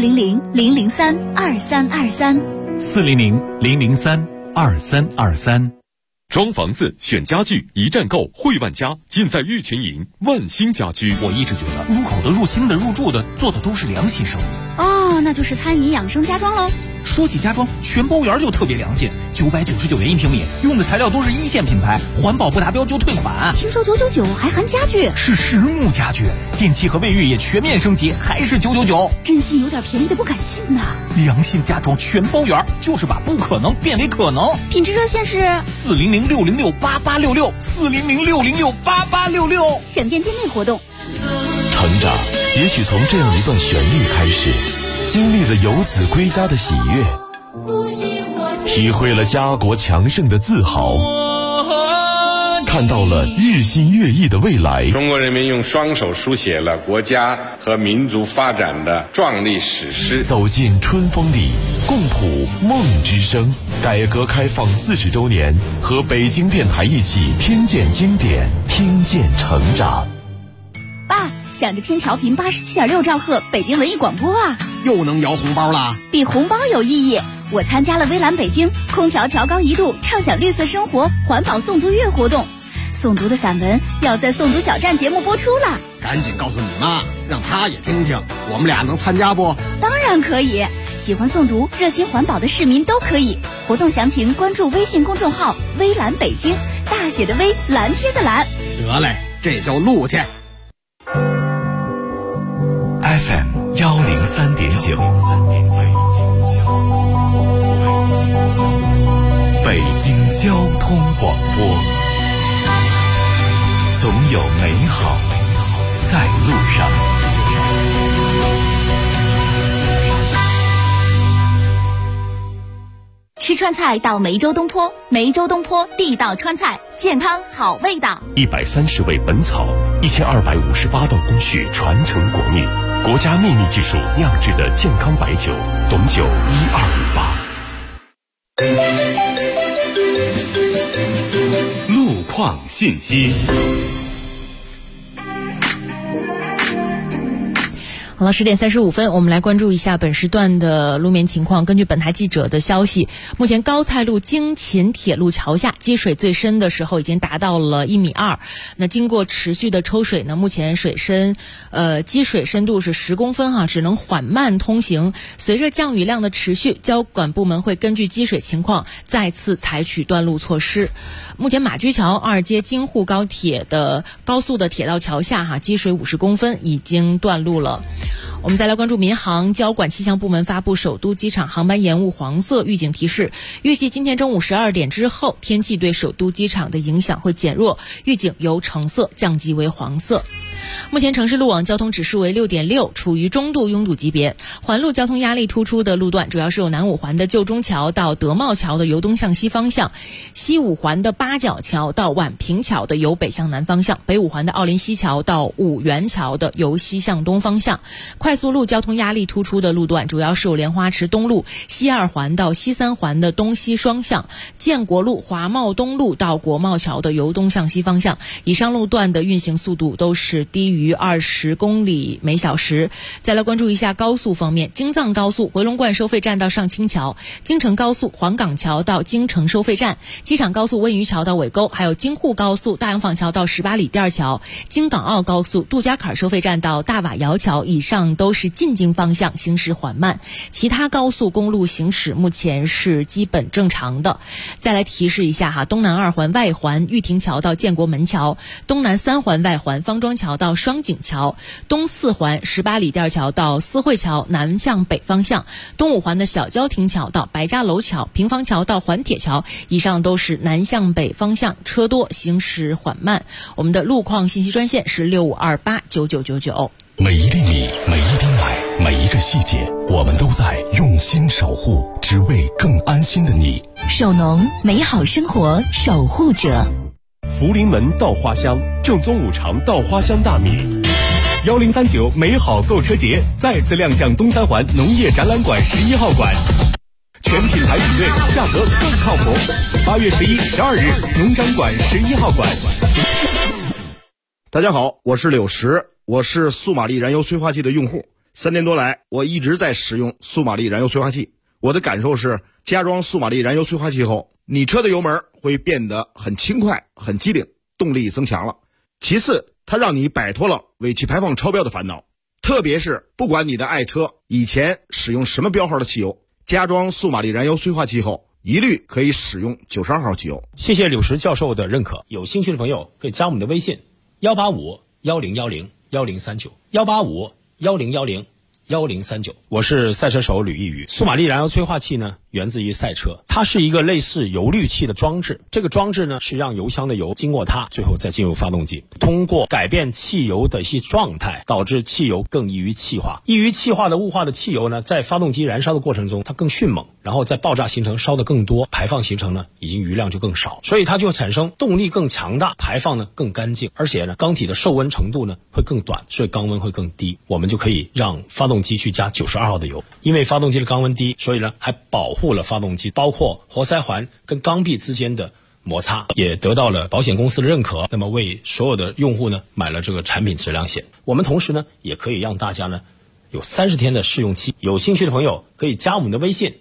400-003-2323 400-003-2323。装房子选家具，一站购汇万家，尽在玉群营万兴家居。 我一直觉得入口的、入心的、入住的，做的都是良心生意。 那就是餐饮养生家装喽。 说起家装，全包圆就特别良心，999元1平米，用的材料都是1线品牌，环保不达标就退款。 听说999还含家具， 是实木家具，电器和卫浴也全面升级，还是999。 真心有点便宜的不敢信呐。 良心家装全包圆，就是把不可能变为可能。 品质热线是 400-606-8866 400-606-8866。 详见店内活动。 成长也许从这样一段旋律开始，经历了游子归家的喜悦，体会了家国强盛的自豪，看看到了日新月异的未来。 中国人民用双手书写了国家和民族发展的壮丽史诗。 走进春风里，共谱梦之声。改革开放40周年，和北京电台一起听见经典，听见成长。 爸，想着听调频87.6兆赫北京文艺广播啊， 又能摇红包啦！ 比红包有意义。我参加了微蓝北京空调调高1度畅享绿色生活环保诵读月活动，诵读的散文要在诵读小站节目播出了。 赶紧告诉你妈，让她也听听，我们俩能参加不？ 当然可以，喜欢诵读热心环保的市民都可以。活动详情关注微信公众号微蓝北京，大写的微，蓝天的蓝。 得嘞，这就录去。 FM 103.9，北京交通广播，总有美好在路上。 吃川菜到梅州东坡，梅州东坡地道川菜，健康好味道。 130味本草，1258道工序传承国秘，国家秘密技术酿制的健康白酒，董酒1258。 路况信息。 好了，10点35分，我们来关注一下本时段的路面情况。根据本台记者的消息，目前高蔡路京秦铁路桥下积水最深的时候已经达到了1.2米。那经过持续的抽水呢，目前水深积水深度是10公分只能缓慢通行。随着降雨量的持续，交管部门会根据积水情况再次采取断路措施。目前马驹桥2街京沪高铁的高速的铁道桥下积水50公分，已经断路了。我们再来关注民航交管气象部门发布首都机场航班延误黄色预警提示，预计今天中午12点之后，天气对首都机场的影响会减弱，预警由橙色降级为黄色。目前城市路网交通指数为6.6，处于中度拥堵级别。环路交通压力突出的路段主要是有南五环的旧中桥到德茂桥的由东向西方向，西五环的八角桥到宛平桥的由北向南方向，北五环的奥林西桥到五元桥的由西向东方向。快速路交通压力突出的路段主要是有莲花池东路西二环到西三环的东西双向，建国路华茂东路到国贸桥的由东向西方向。以上路段的运行速度都是低于20公里每小时。再来关注一下高速方面，京藏高速回龙观收费站到上清桥，京承高速黄岗桥到京承收费站，机场高速温榆桥到尾沟，还有京沪高速大洋坊桥到18里店桥，京港澳高速杜家坎收费站到大瓦窑桥，以上都是进京方向行驶缓慢，其他高速公路行驶目前是基本正常的。再来提示一下东南2环外环玉亭桥到建国门桥，东南3环外环方庄桥到双井桥，东4环18里店桥到思汇桥南向北方向，东5环的小郊亭桥到白家楼桥，平房桥到环铁桥，以上都是南向北方向，车多行驶缓慢。我们的路况信息专线是65289999。 每一粒米，每一滴奶，每一个细节，我们都在用心守护，只为更安心的你。 首农，美好生活守护者。 福临门稻花香，正宗五常稻花香大米。1039美好购车节再次亮相东三环农业展览馆11号馆，全品牌比对，价格更靠谱。8月11、12日，农展馆11号馆。 大家好，我是柳石，我是素玛丽燃油催化剂的用户。3年多来，我一直在使用素玛丽燃油催化剂。我的感受是，加装素玛丽燃油催化剂后，你车的油门会变得很轻快、很机灵，动力增强了。其次，它让你摆脱了尾气排放超标的烦恼。特别是不管你的爱车以前使用什么标号的汽油，加装素玛丽燃油催化剂后，一律可以使用92号汽油。 谢谢柳石教授的认可，有兴趣的朋友可以加我们的微信18510101039，1851010101039。 1039。我是赛车手吕逸宇。苏玛丽燃油催化器呢，源自于赛车，它是一个类似油滤器的装置。这个装置呢，是让油箱的油经过它，最后再进入发动机，通过改变汽油的一些状态，导致汽油更易于气化。易于气化的雾化的汽油呢，在发动机燃烧的过程中，它更迅猛，然后在爆炸形成烧得更多，排放形成呢，已经余量就更少，所以它就产生动力更强大，排放呢更干净，而且呢，缸体的受温程度呢会更短，所以缸温会更低。我们就可以让发动机去加92号的油，因为发动机的缸温低，所以呢还保护了发动机，包括活塞环跟缸壁之间的摩擦，也得到了保险公司的认可。那么为所有的用户呢买了这个产品质量险。我们同时呢也可以让大家呢有30天的试用期，有兴趣的朋友可以加我们的微信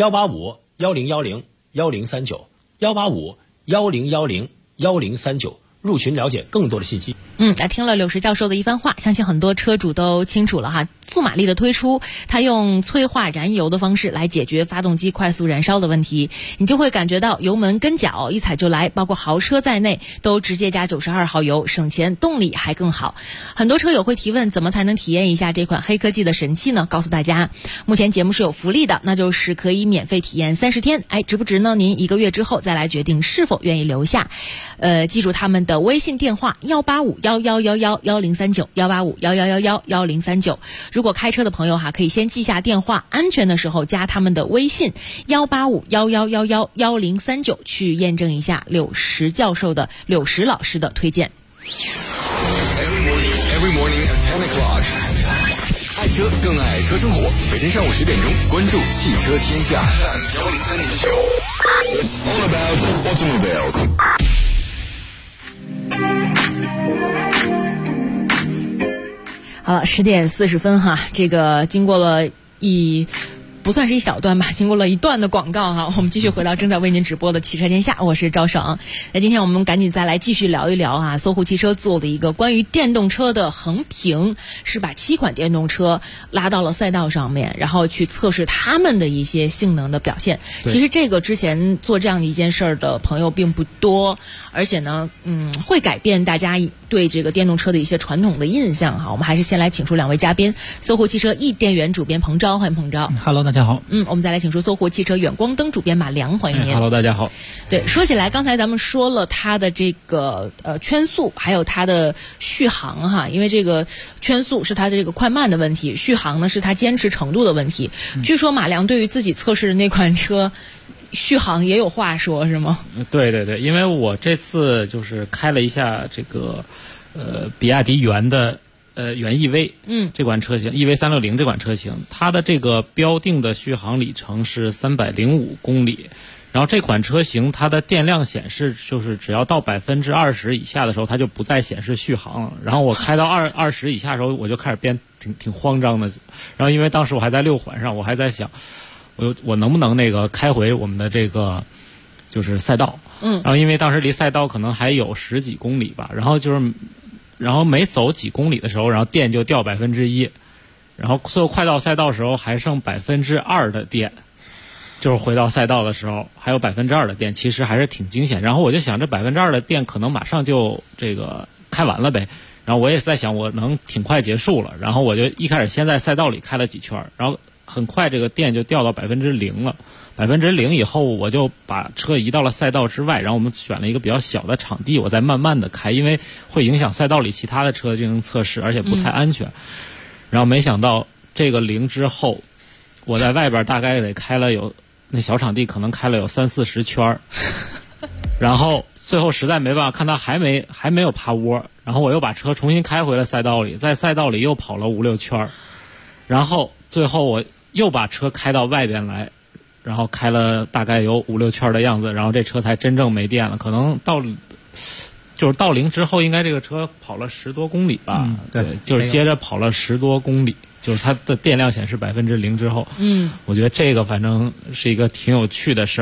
185-1010-1039，185-1010-1039入群了解更多的信息。 来听了柳石教授的一番话，相信很多车主都清楚了哈。速马力的推出，它用催化燃油的方式来解决发动机快速燃烧的问题，你就会感觉到油门跟脚一踩就来，包括豪车在内都直接加92号油，省钱，动力还更好。很多车友会提问，怎么才能体验一下这款黑科技的神器呢？告诉大家，目前节目是有福利的，那就是可以免费体验30天。值不值呢？您1个月之后再来决定是否愿意留下。记住他们的微信电话185-1111-1039，185-1111-1039。如果开车的朋友可以先记下电话，安全的时候加他们的微信185-1111-1039，去验证一下柳石教授的柳石老师的推荐。 Every morning at 10 o'clock， 爱车更爱车生活。每天上午10点钟，关注汽车天下。It's all about automobiles。 好了，10点40分哈，这个经过了不算是一小段吧，经过了一段的广告哈，我们继续回到正在为您直播的汽车天下，我是赵爽。那今天我们赶紧再来继续聊一聊啊，搜狐汽车做的一个关于电动车的横评，是把7款电动车拉到了赛道上面，然后去测试他们的一些性能的表现。其实这个之前做这样的一件事儿的朋友并不多，而且呢，会改变大家对这个电动车的一些传统的印象哈。我们还是先来请出2位嘉宾，搜狐汽车易电源主编彭钊，欢迎彭钊。 Hello， 大家好。 我们再来请出搜狐汽车远光灯主编马良，欢迎您。 Hello， 大家好。 对，说起来，刚才咱们说了它的这个圈速，还有它的续航哈，因为这个圈速是它的这个快慢的问题，续航呢是它坚持程度的问题。据说马良对于自己测试的那款车续航也有话说，是吗？ 对对对，因为我这次就是开了一下这个比亚迪元的元 EV， 这款车型 EV360 这款车型，它的这个标定的续航里程是305公里。然后这款车型它的电量显示就是只要到20%以下的时候，它就不再显示续航了。然后我开到20以下的时候，我就开始变挺慌张的。然后因为当时我还在6环上，我还在想，我能不能那个开回我们的这个就是赛道。然后因为当时离赛道可能还有10几公里吧，然后每走几公里的时候，然后电就掉1%，然后最后快到赛道的时候还剩2%的电，就是回到赛道的时候还有2%的电，其实还是挺惊险。然后我就想这2%的电可能马上就这个开完了呗，然后我也在想我能挺快结束了，然后我就一开始先在赛道里开了几圈，然后很快这个电就掉到0%了。0%以后，我就把车移到了赛道之外，然后我们选了一个比较小的场地，我再慢慢的开，因为会影响赛道里其他的车进行测试，而且不太安全。然后没想到这个0之后，我在外边大概得开了那小场地可能开了有30-40圈，然后最后实在没办法，看它还没有趴窝，然后我又把车重新开回了赛道里，在赛道里又跑了5-6圈，然后最后我又把车开到外边来。然后开了大概有5-6圈的样子，然后这车才真正没电了。可能到0之后，应该这个车跑了10多公里吧。对，就是接着跑了10多公里，就是它的电量显示0%之后。我觉得这个反正是一个挺有趣的事儿。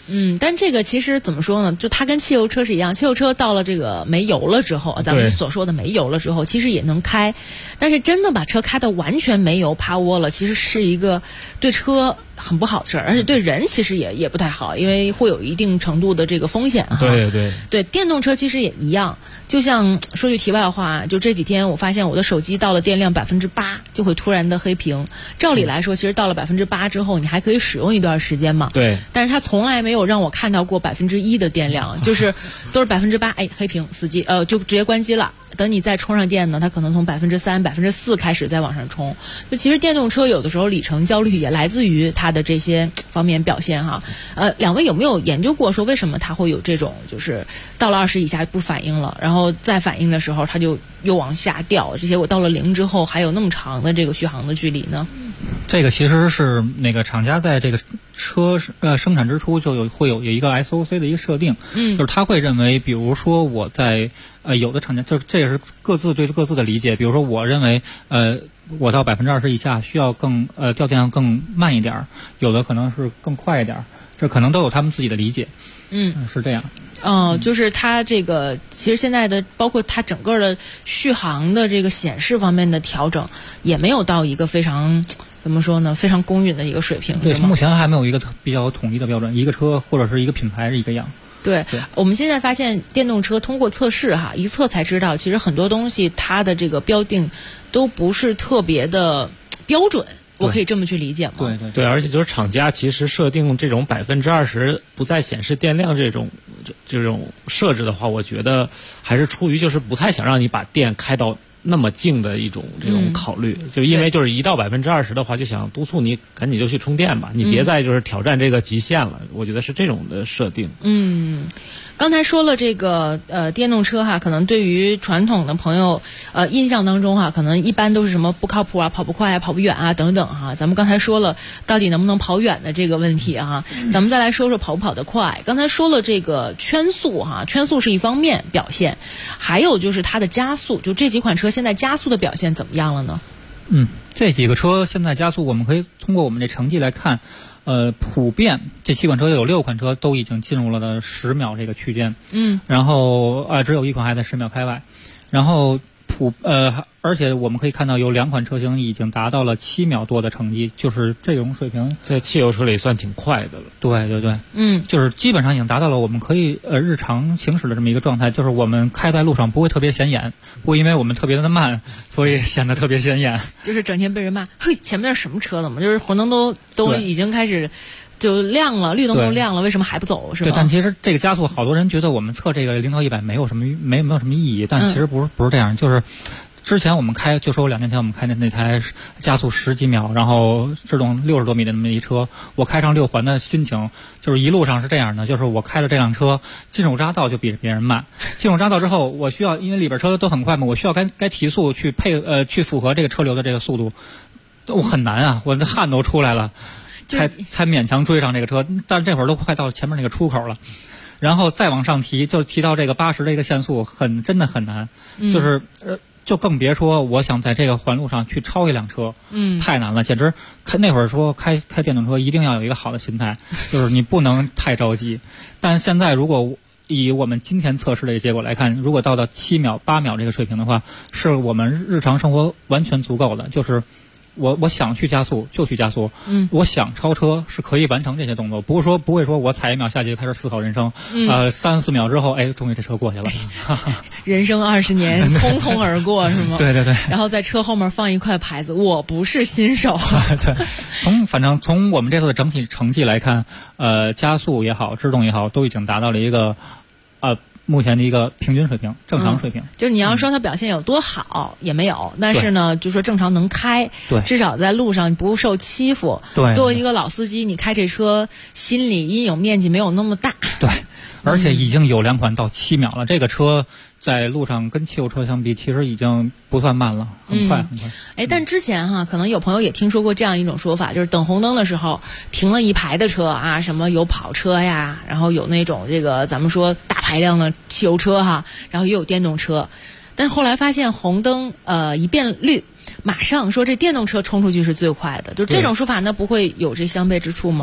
但这个其实怎么说呢？就它跟汽油车是一样，汽油车到了这个没油了之后，咱们所说的没油了之后，其实也能开，但是真的把车开到完全没油趴窝了，其实是一个对车很不好的事儿，而且对人其实也不太好，因为会有一定程度的这个风险哈。对，电动车其实也一样。就像说句题外话，就这几天我发现我的手机到了电量8%就会突然的黑屏。照理来说，其实到了8%之后，你还可以使用一段时间嘛。 对。 但是它从来没有让我看到过1%的电量，就是都是8%，黑屏死机，就直接关机了。等你再充上电呢，它可能从3%、4%开始再往上冲。就其实电动车有的时候里程焦虑也来自于它的这些方面表现哈。两位有没有研究过说为什么它会有这种就是到了20以下不反应了，然后再反应的时候它就又往下掉，这些我到了0之后还有那么长的这个续航的距离呢？ 这个其实是那个厂家在这个车生产之初就会有一个 SOC 的一个设定，就是他会认为，比如说我在有的厂家就这也是各自对各自的理解，比如说我认为我到20%以下需要更掉电量更慢一点，有的可能是更快一点，这可能都有他们自己的理解。是这样。 就是它这个其实现在的包括它整个的续航的这个显示方面的调整也没有到一个非常怎么说呢非常公允的一个水平。 对，目前还没有一个比较统一的标准，一个车或者是一个品牌是一个样。 对，我们现在发现电动车通过测试哈，一测才知道其实很多东西它的这个标定都不是特别的标准。我可以这么去理解吗？ 对，而且就是厂家其实设定这种20%不再显示电量这种设置的话，我觉得还是出于就是不太想让你把电开到那么静的一种这种考虑，就因为就是一到20%的话，就想督促你赶紧就去充电吧，你别再就是挑战这个极限了。我觉得是这种的设定。 刚才说了这个电动车哈，可能对于传统的朋友印象当中哈，可能一般都是什么不靠谱啊、跑不快啊、跑不远啊等等哈。咱们刚才说了到底能不能跑远的这个问题哈，咱们再来说说跑不跑得快。刚才说了这个圈速哈，圈速是一方面表现，还有就是它的加速，就这几款车现在加速的表现怎么样了呢？ 这几个车现在加速，我们可以通过我们这成绩来看。普遍这7款车有6款车都已经进入了的10秒这个区间，然后只有1款还在10秒开外，然后而且我们可以看到有2款车型已经达到了7秒多的成绩，就是这种水平在汽油车里算挺快的了。 对，就是基本上已经达到了我们可以日常行驶的这么一个状态，就是我们开在路上不会特别显眼，不会因为我们特别的慢，所以显得特别显眼。 就是整天被人骂，嘿，前面是什么车怎么就是红灯都已经开始就亮了，绿灯都亮了，为什么还不走？是吧？ 对，但其实这个加速，好多人觉得我们测这个0到100没有什么意义，但其实不是这样，就是之前我们开，就说我2年前我们开那台加速10几秒，然后制动60多米的那么一车，我开上6环的心情，就是一路上是这样的，就是我开着这辆车进入匝道就比别人慢，进入匝道之后，我需要因为里边车都很快嘛，我需要该提速去去符合这个车流的这个速度，我很难啊，我的汗都出来了。才勉强追上这个车，但这会儿都快到前面那个出口了，然后再往上提，就提到这个80的一个限速，真的很难，就是就更别说我想在这个环路上去超一辆车，太难了，简直那会儿说开电动车一定要有一个好的心态，就是你不能太着急。但现在如果以我们今天测试的一个结果来看，如果到7秒、8秒这个水平的话，是我们日常生活完全足够的，就是我想去加速就去加速，我想超车是可以完成这些动作，不会说我踩1秒下去就开始思考人生，3、4秒之后，终于这车过去了。 人生20年匆匆而过，是吗？ 对。 然后在车后面放一块牌子，我不是新手。 对，反正从我们这次的整体成绩来看，加速也好，制动也好，都已经达到了一个目前的一个平均水平，正常水平。 就是你要说它表现有多好，也没有，但是呢，就说正常能开，至少在路上不受欺负。 对， 作为一个老司机，你开这车心理阴影面积没有那么大。 对，而且已经有2款到7秒了，这个车在路上跟汽油车相比，其实已经不算慢了，很快。 但之前哈，可能有朋友也听说过这样一种说法，就是等红灯的时候，停了一排的车啊，什么有跑车呀，然后有那种这个咱们说大排量的汽油车哈，然后也有电动车，但后来发现红灯一变绿，马上说这电动车冲出去是最快的，就这种说法呢，不会有这相悖之处吗？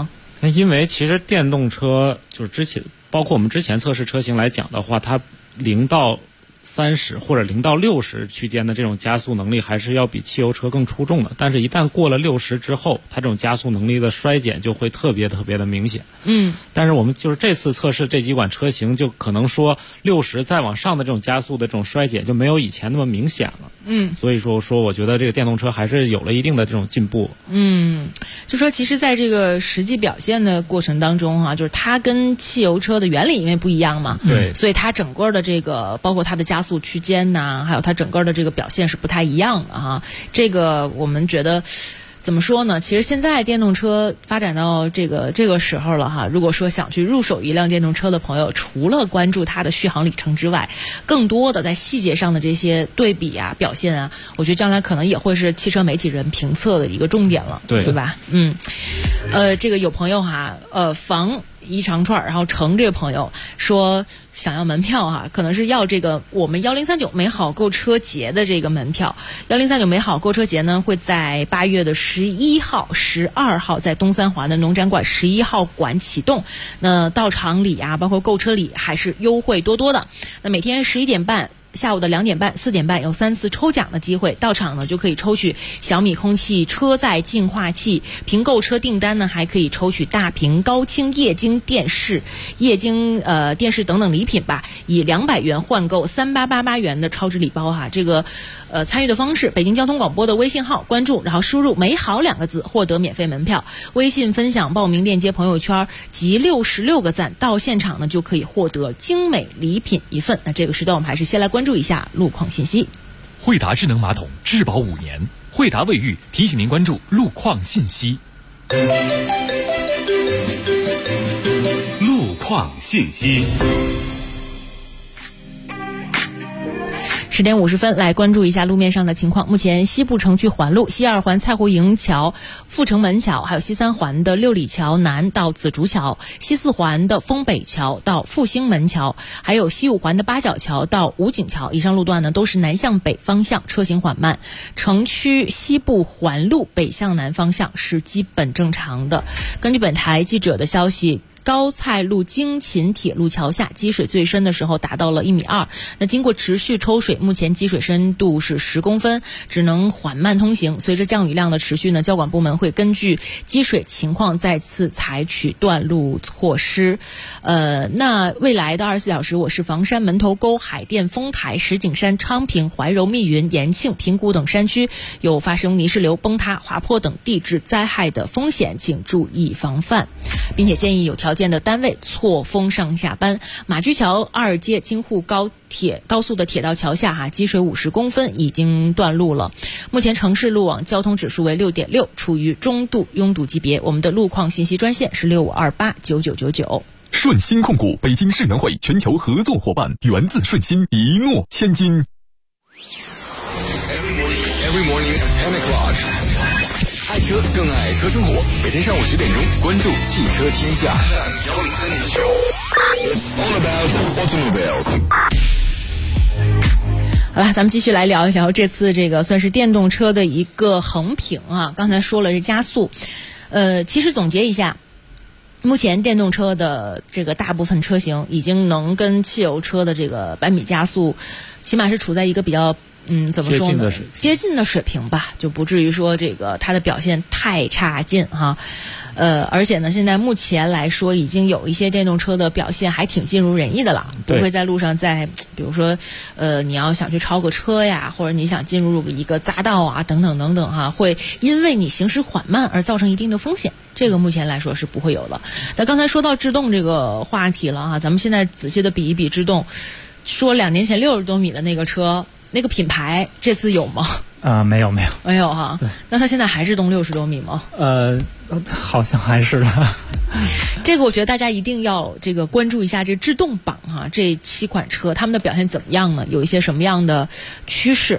那因为其实电动车就是包括我们之前测试车型来讲的话，它0到30或者0到60区间的这种加速能力还是要比汽油车更出众的，但是一旦过了60之后，它这种加速能力的衰减就会特别的明显。但是我们就是这次测试这几款车型，就可能说60再往上的这种加速的这种衰减就没有以前那么明显了。所以说我觉得这个电动车还是有了一定的这种进步。 就说其实在这个实际表现的过程当中就是它跟汽油车的原理因为不一样嘛， 对， 所以它整个的这个包括它的加速区间呐，还有它整个的这个表现是不太一样的哈。这个我们觉得怎么说呢？其实现在电动车发展到这个时候了哈，如果说想去入手一辆电动车的朋友，除了关注它的续航里程之外，更多的在细节上的这些对比啊、表现啊，我觉得将来可能也会是汽车媒体人评测的一个重点了，对吧？这个有朋友房一长串，然后程这个朋友说想要门票可能是要这个我们1039美好购车节的这个门票。1039美好购车节呢会在8月的11号、12号在东三环的农展馆11号馆启动。那到场礼包括购车礼还是优惠多多的。那每天11点半。下午的2点半、4点半有3次抽奖的机会，到场呢就可以抽取小米空气车载净化器，凭购车订单呢还可以抽取大屏高清液晶电视、电视等等礼品吧，以200元换购3888元的超值礼包这个参与的方式，北京交通广播的微信号关注，然后输入美好2个字获得免费门票，微信分享报名链接朋友圈集66个赞，到现场呢就可以获得精美礼品1份。那这个时段我们还是先来关注一下路况信息。 惠达智能马桶质保5年，惠达卫浴提醒您关注路况信息。路况信息。 10点50分，来关注一下路面上的情况。目前西部城区环路西2环蔡胡营桥、阜成门桥，还有西3环的六里桥南到紫竹桥，西4环的丰北桥到复兴门桥，还有西5环的八角桥到武警桥，以上路段呢都是南向北方向车行缓慢。城区西部环路北向南方向是基本正常的。根据本台记者的消息，高蔡路京秦铁路桥下积水最深的时候达到了1.2米。那经过持续抽水，目前积水深度是10公分，只能缓慢通行。随着降雨量的持续呢，交管部门会根据积水情况再次采取断路措施。那未来的24小时，我市房山、门头沟、海淀、丰台、石景山、昌平、怀柔、密云、延庆、平谷等山区有发生泥石流、崩塌、滑坡等地质灾害的风险，请注意防范，并且建议有条件的单位错峰上下班。马驹桥2街京沪高速的铁道桥下积水50公分，已经断路了。目前城市路网交通指数为6.6，处于中度拥堵级别。我们的路况信息专线是65289999。 顺鑫控股北京世能会全球合作伙伴，源自顺鑫，一诺千金。 Every morning at 10 o'clock， 爱车更爱车生活，每天上午10点钟关注汽车天下。It's all about automobiles。 好了，咱们继续来聊一聊这次这个算是电动车的一个横评刚才说了是加速，其实总结一下，目前电动车的这个大部分车型已经能跟汽油车的这个百米加速，起码是处在一个比较怎么说呢？接近的水平吧，就不至于说这个它的表现太差劲而且呢，现在目前来说，已经有一些电动车的表现还挺尽如人意的了，不会在路上比如说你要想去超个车呀，或者你想进入一个匝道等等等等会因为你行驶缓慢而造成一定的风险。这个目前来说是不会有了。那刚才说到制动这个话题了咱们现在仔细的比一比制动，说2年前60多米的那个车。那个品牌这次有吗？ 没有没有对，那它现在还是动60多米吗？ 好像还是的。 这个我觉得大家一定要这个关注一下这制动榜这7款车他们的表现怎么样呢？有一些什么样的趋势？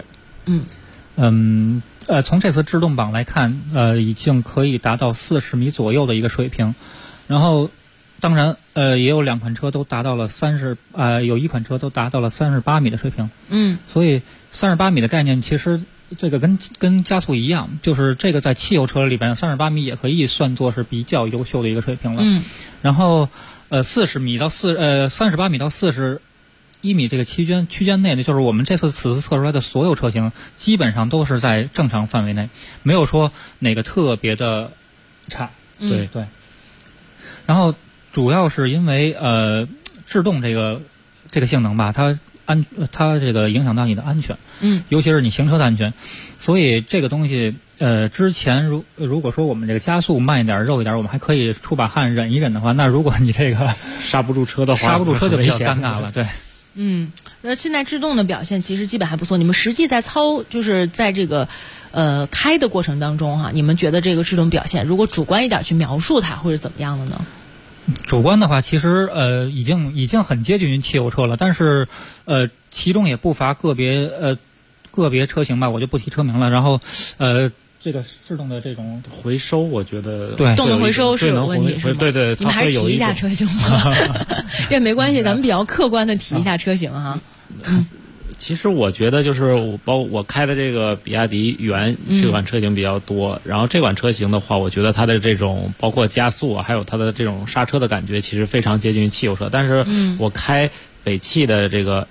从这次制动榜来看，已经可以达到40米左右的一个水平，然后。当然，也有2款车都达到了有1款车都达到了38米的水平。所以38米的概念其实这个跟加速一样，就是这个在汽油车里边38米也可以算作是比较优秀的一个水平了。然后38米到41米这个区间内呢，就是我们此次测出来的所有车型基本上都是在正常范围内，没有说哪个特别的差。对。然后主要是因为制动这个性能吧，它这个影响到你的安全，尤其是你行车的安全，所以这个东西之前如果说我们这个加速慢一点肉一点，我们还可以出把汗忍一忍的话，那如果你这个刹不住车的话， 刹不住车就比较尴尬了。对。 那现在制动的表现其实基本还不错。你们实际在就是在这个开的过程当中哈，你们觉得这个制动表现，如果主观一点去描述它，会是怎么样的呢？ 主观的话，其实已经很接近于汽油车了，但是其中也不乏个别车型吧，我就不提车名了。然后这个制动的这种回收，我觉得对动能回收是有问题，是吗？ 对， 你们还是提一下车型吧。这没关系，咱们比较客观的提一下车型哈。 其实我觉得就是我开的这个比亚迪元这款车型比较多，然后这款车型的话，我觉得它的这种包括加速还有它的这种刹车的感觉，其实非常接近于汽油车。但是我开北汽的这个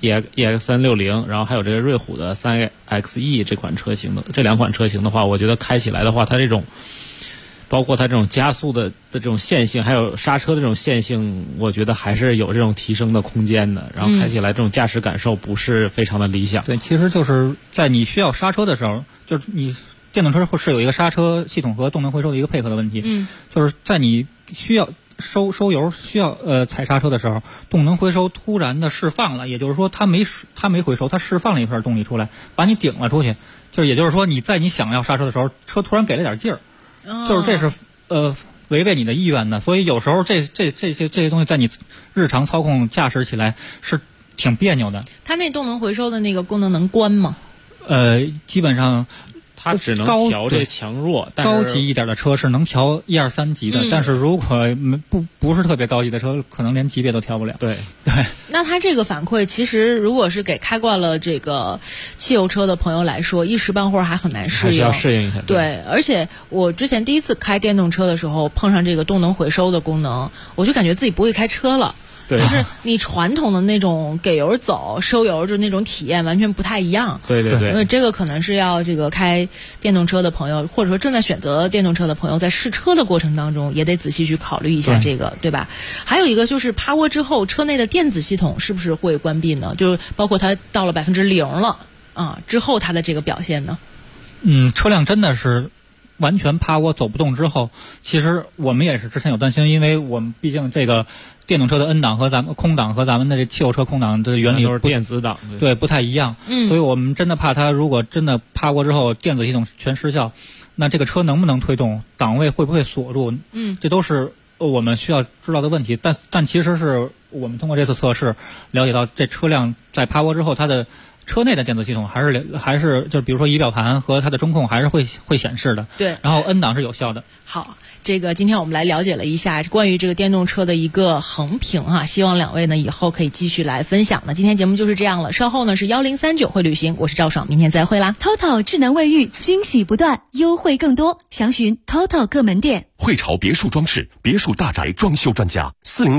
EX360，然后还有这个瑞虎的3XE 这两款车型的话，我觉得开起来的话，它这种包括它这种加速的这种线性，还有刹车的这种线性，我觉得还是有这种提升的空间的。然后开起来这种驾驶感受不是非常的理想。 对，其实就是在你需要刹车的时候，就是你电动车是有一个刹车系统和动能回收的一个配合的问题。就是在你需要收油需要踩刹车的时候，动能回收突然的释放了，也就是说它没回收，它释放了一块动力出来，把你顶了出去。也就是说你在你想要刹车的时候，车突然给了点劲儿。就是这是违背你的意愿的，所以有时候这些东西在你日常操控驾驶起来是挺别扭的。 它那动能回收的那个功能能关吗？ 基本上它只能调这强弱，但是高级一点的车是能调1、2、3级的，但是如果不是特别高级的车，可能连级别都调不了。 对。 那它这个反馈其实如果是给开惯了这个汽油车的朋友来说，一时半会儿还很难适应， 还是要适应一下。 对，而且我之前第一次开电动车的时候，碰上这个动能回收的功能，我就感觉自己不会开车了。就是你传统的那种给油走收油就那种体验完全不太一样。 对， 因为这个可能是要这个开电动车的朋友，或者说正在选择电动车的朋友，在试车的过程当中也得仔细去考虑一下这个，对吧？还有一个就是趴窝之后，车内的电子系统是不是会关闭呢？就是包括它到了0%了之后它的这个表现呢？ 车辆真的是完全趴窝走不动之后，其实我们也是之前有担心，因为我们毕竟这个电动车的 N 档和咱们空档和咱们的这汽油车空档的原理都是电子档， 对，不太一样。所以我们真的怕它如果真的趴窝之后电子系统全失效，那这个车能不能推动，档位会不会锁住，这都是我们需要知道的问题。但其实是我们通过这次测试了解到，这车辆在趴窝之后，它的车内的电子系统还是就是比如说仪表盘和它的中控还是会显示的。 对， 然后 N 档是有效的。 好，这个今天我们来了解了一下关于这个电动车的一个横评哈，希望两位呢以后可以继续来分享呢。今天节目就是这样了，稍后呢是1039会旅行，我是赵爽，明天再会啦。 TOTO 智能卫浴，惊喜不断，优惠更多，详询 TOTO 各门店。 汇潮别墅装饰，别墅大宅装修专家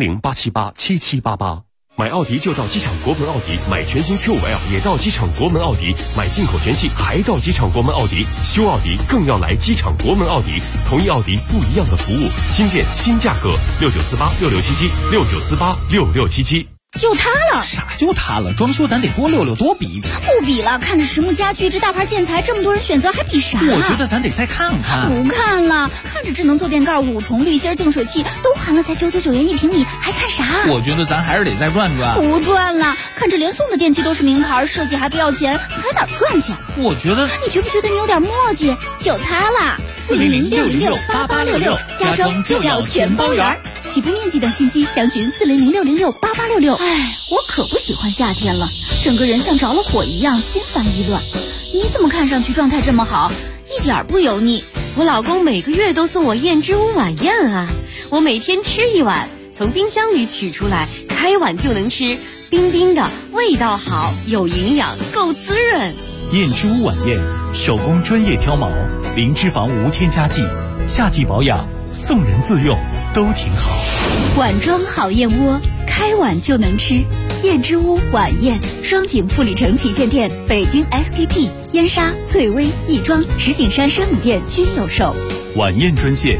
，400-878-7788。买奥迪就到机场国门奥迪，买全新 Q5L 也到机场国门奥迪，买进口全系还到机场国门奥迪，修奥迪更要来机场国门奥迪，同一奥迪不一样的服务，新店新价格，69486677，69486677。 就它了， 啥就它了？装修咱得多溜溜，多比一比。 不比了，看着实木家具这大牌建材，这么多人选择，还比啥？ 我觉得咱得再看看。 不看了，看着智能坐垫盖、5重滤芯净水器都含了，才999元1平米，还看啥？ 我觉得咱还是得再转转。 不转了，看着连送的电器都是名牌，设计还不要钱，还哪赚钱？ 我觉得， 你觉不觉得你有点墨迹？就它啦，400-606-8866，家装就要全包圆。起步面积等信息详询400-606-8866。哎，我可不喜欢夏天了，整个人像着了火一样，心烦意乱。你怎么看上去状态这么好，一点不油腻？ 我老公每个月都送我燕之屋晚宴啊，我每天吃一碗，从冰箱里取出来，开碗就能吃， 冰冰的，味道好，有营养，够滋润。 燕之屋晚宴，手工专业挑毛，零脂肪无添加剂，夏季保养，送人自用都挺好。 碗装好燕窝，开碗就能吃。燕之屋晚宴，双井富力城旗舰店、北京 SKP、燕莎、翠微、亦庄、石景山生米店均有售。 晚宴专线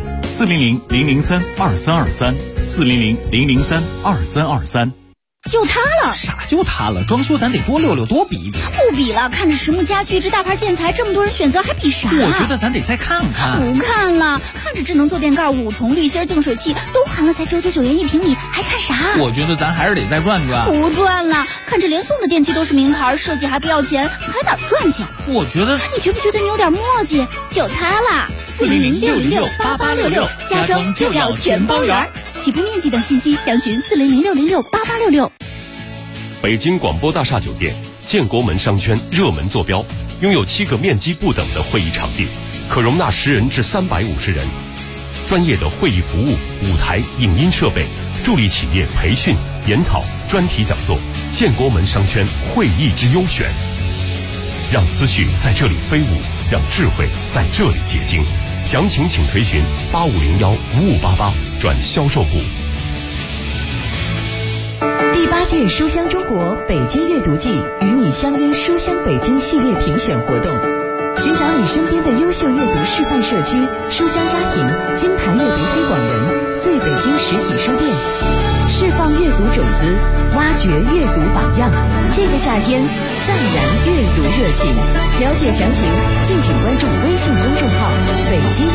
：400-003-2323，400-003-2323。 就它了。 啥就它了？装修咱得多溜溜，多比一比。 不比了，看着实木家具这大牌建材这么多人选择，还比啥？ 我觉得咱得再看看。 不看了，看着智能坐便盖、5重滤芯净水器都含了，才999元1平米，还看啥？ 我觉得咱还是得再转转。 不转了，看着连送的电器都是名牌，设计还不要钱，还哪赚钱？ 我觉得， 你觉不觉得你有点墨迹？就它啦，400-606-8866，家装就要全包圆。起步面积等信息详询400-606-8866。 北京广播大厦酒店建国门商圈热门坐标，拥有7个面积不等的会议场地，可容纳10人至350人。专业的会议服务、舞台、影音设备，助力企业培训、研讨、专题讲座。建国门商圈会议之优选，让思绪在这里飞舞，让智慧在这里结晶。详情请垂询8501-5588转销售部。 第8届书香中国北京阅读季与你相约书香北京系列评选活动，寻找你身边的优秀阅读示范社区、书香家庭、金牌阅读推广人、最北京实体书店，释放阅读种子，挖掘阅读榜样。这个夏天，再燃阅读热情。了解详情，敬请关注微信公众号“北京”。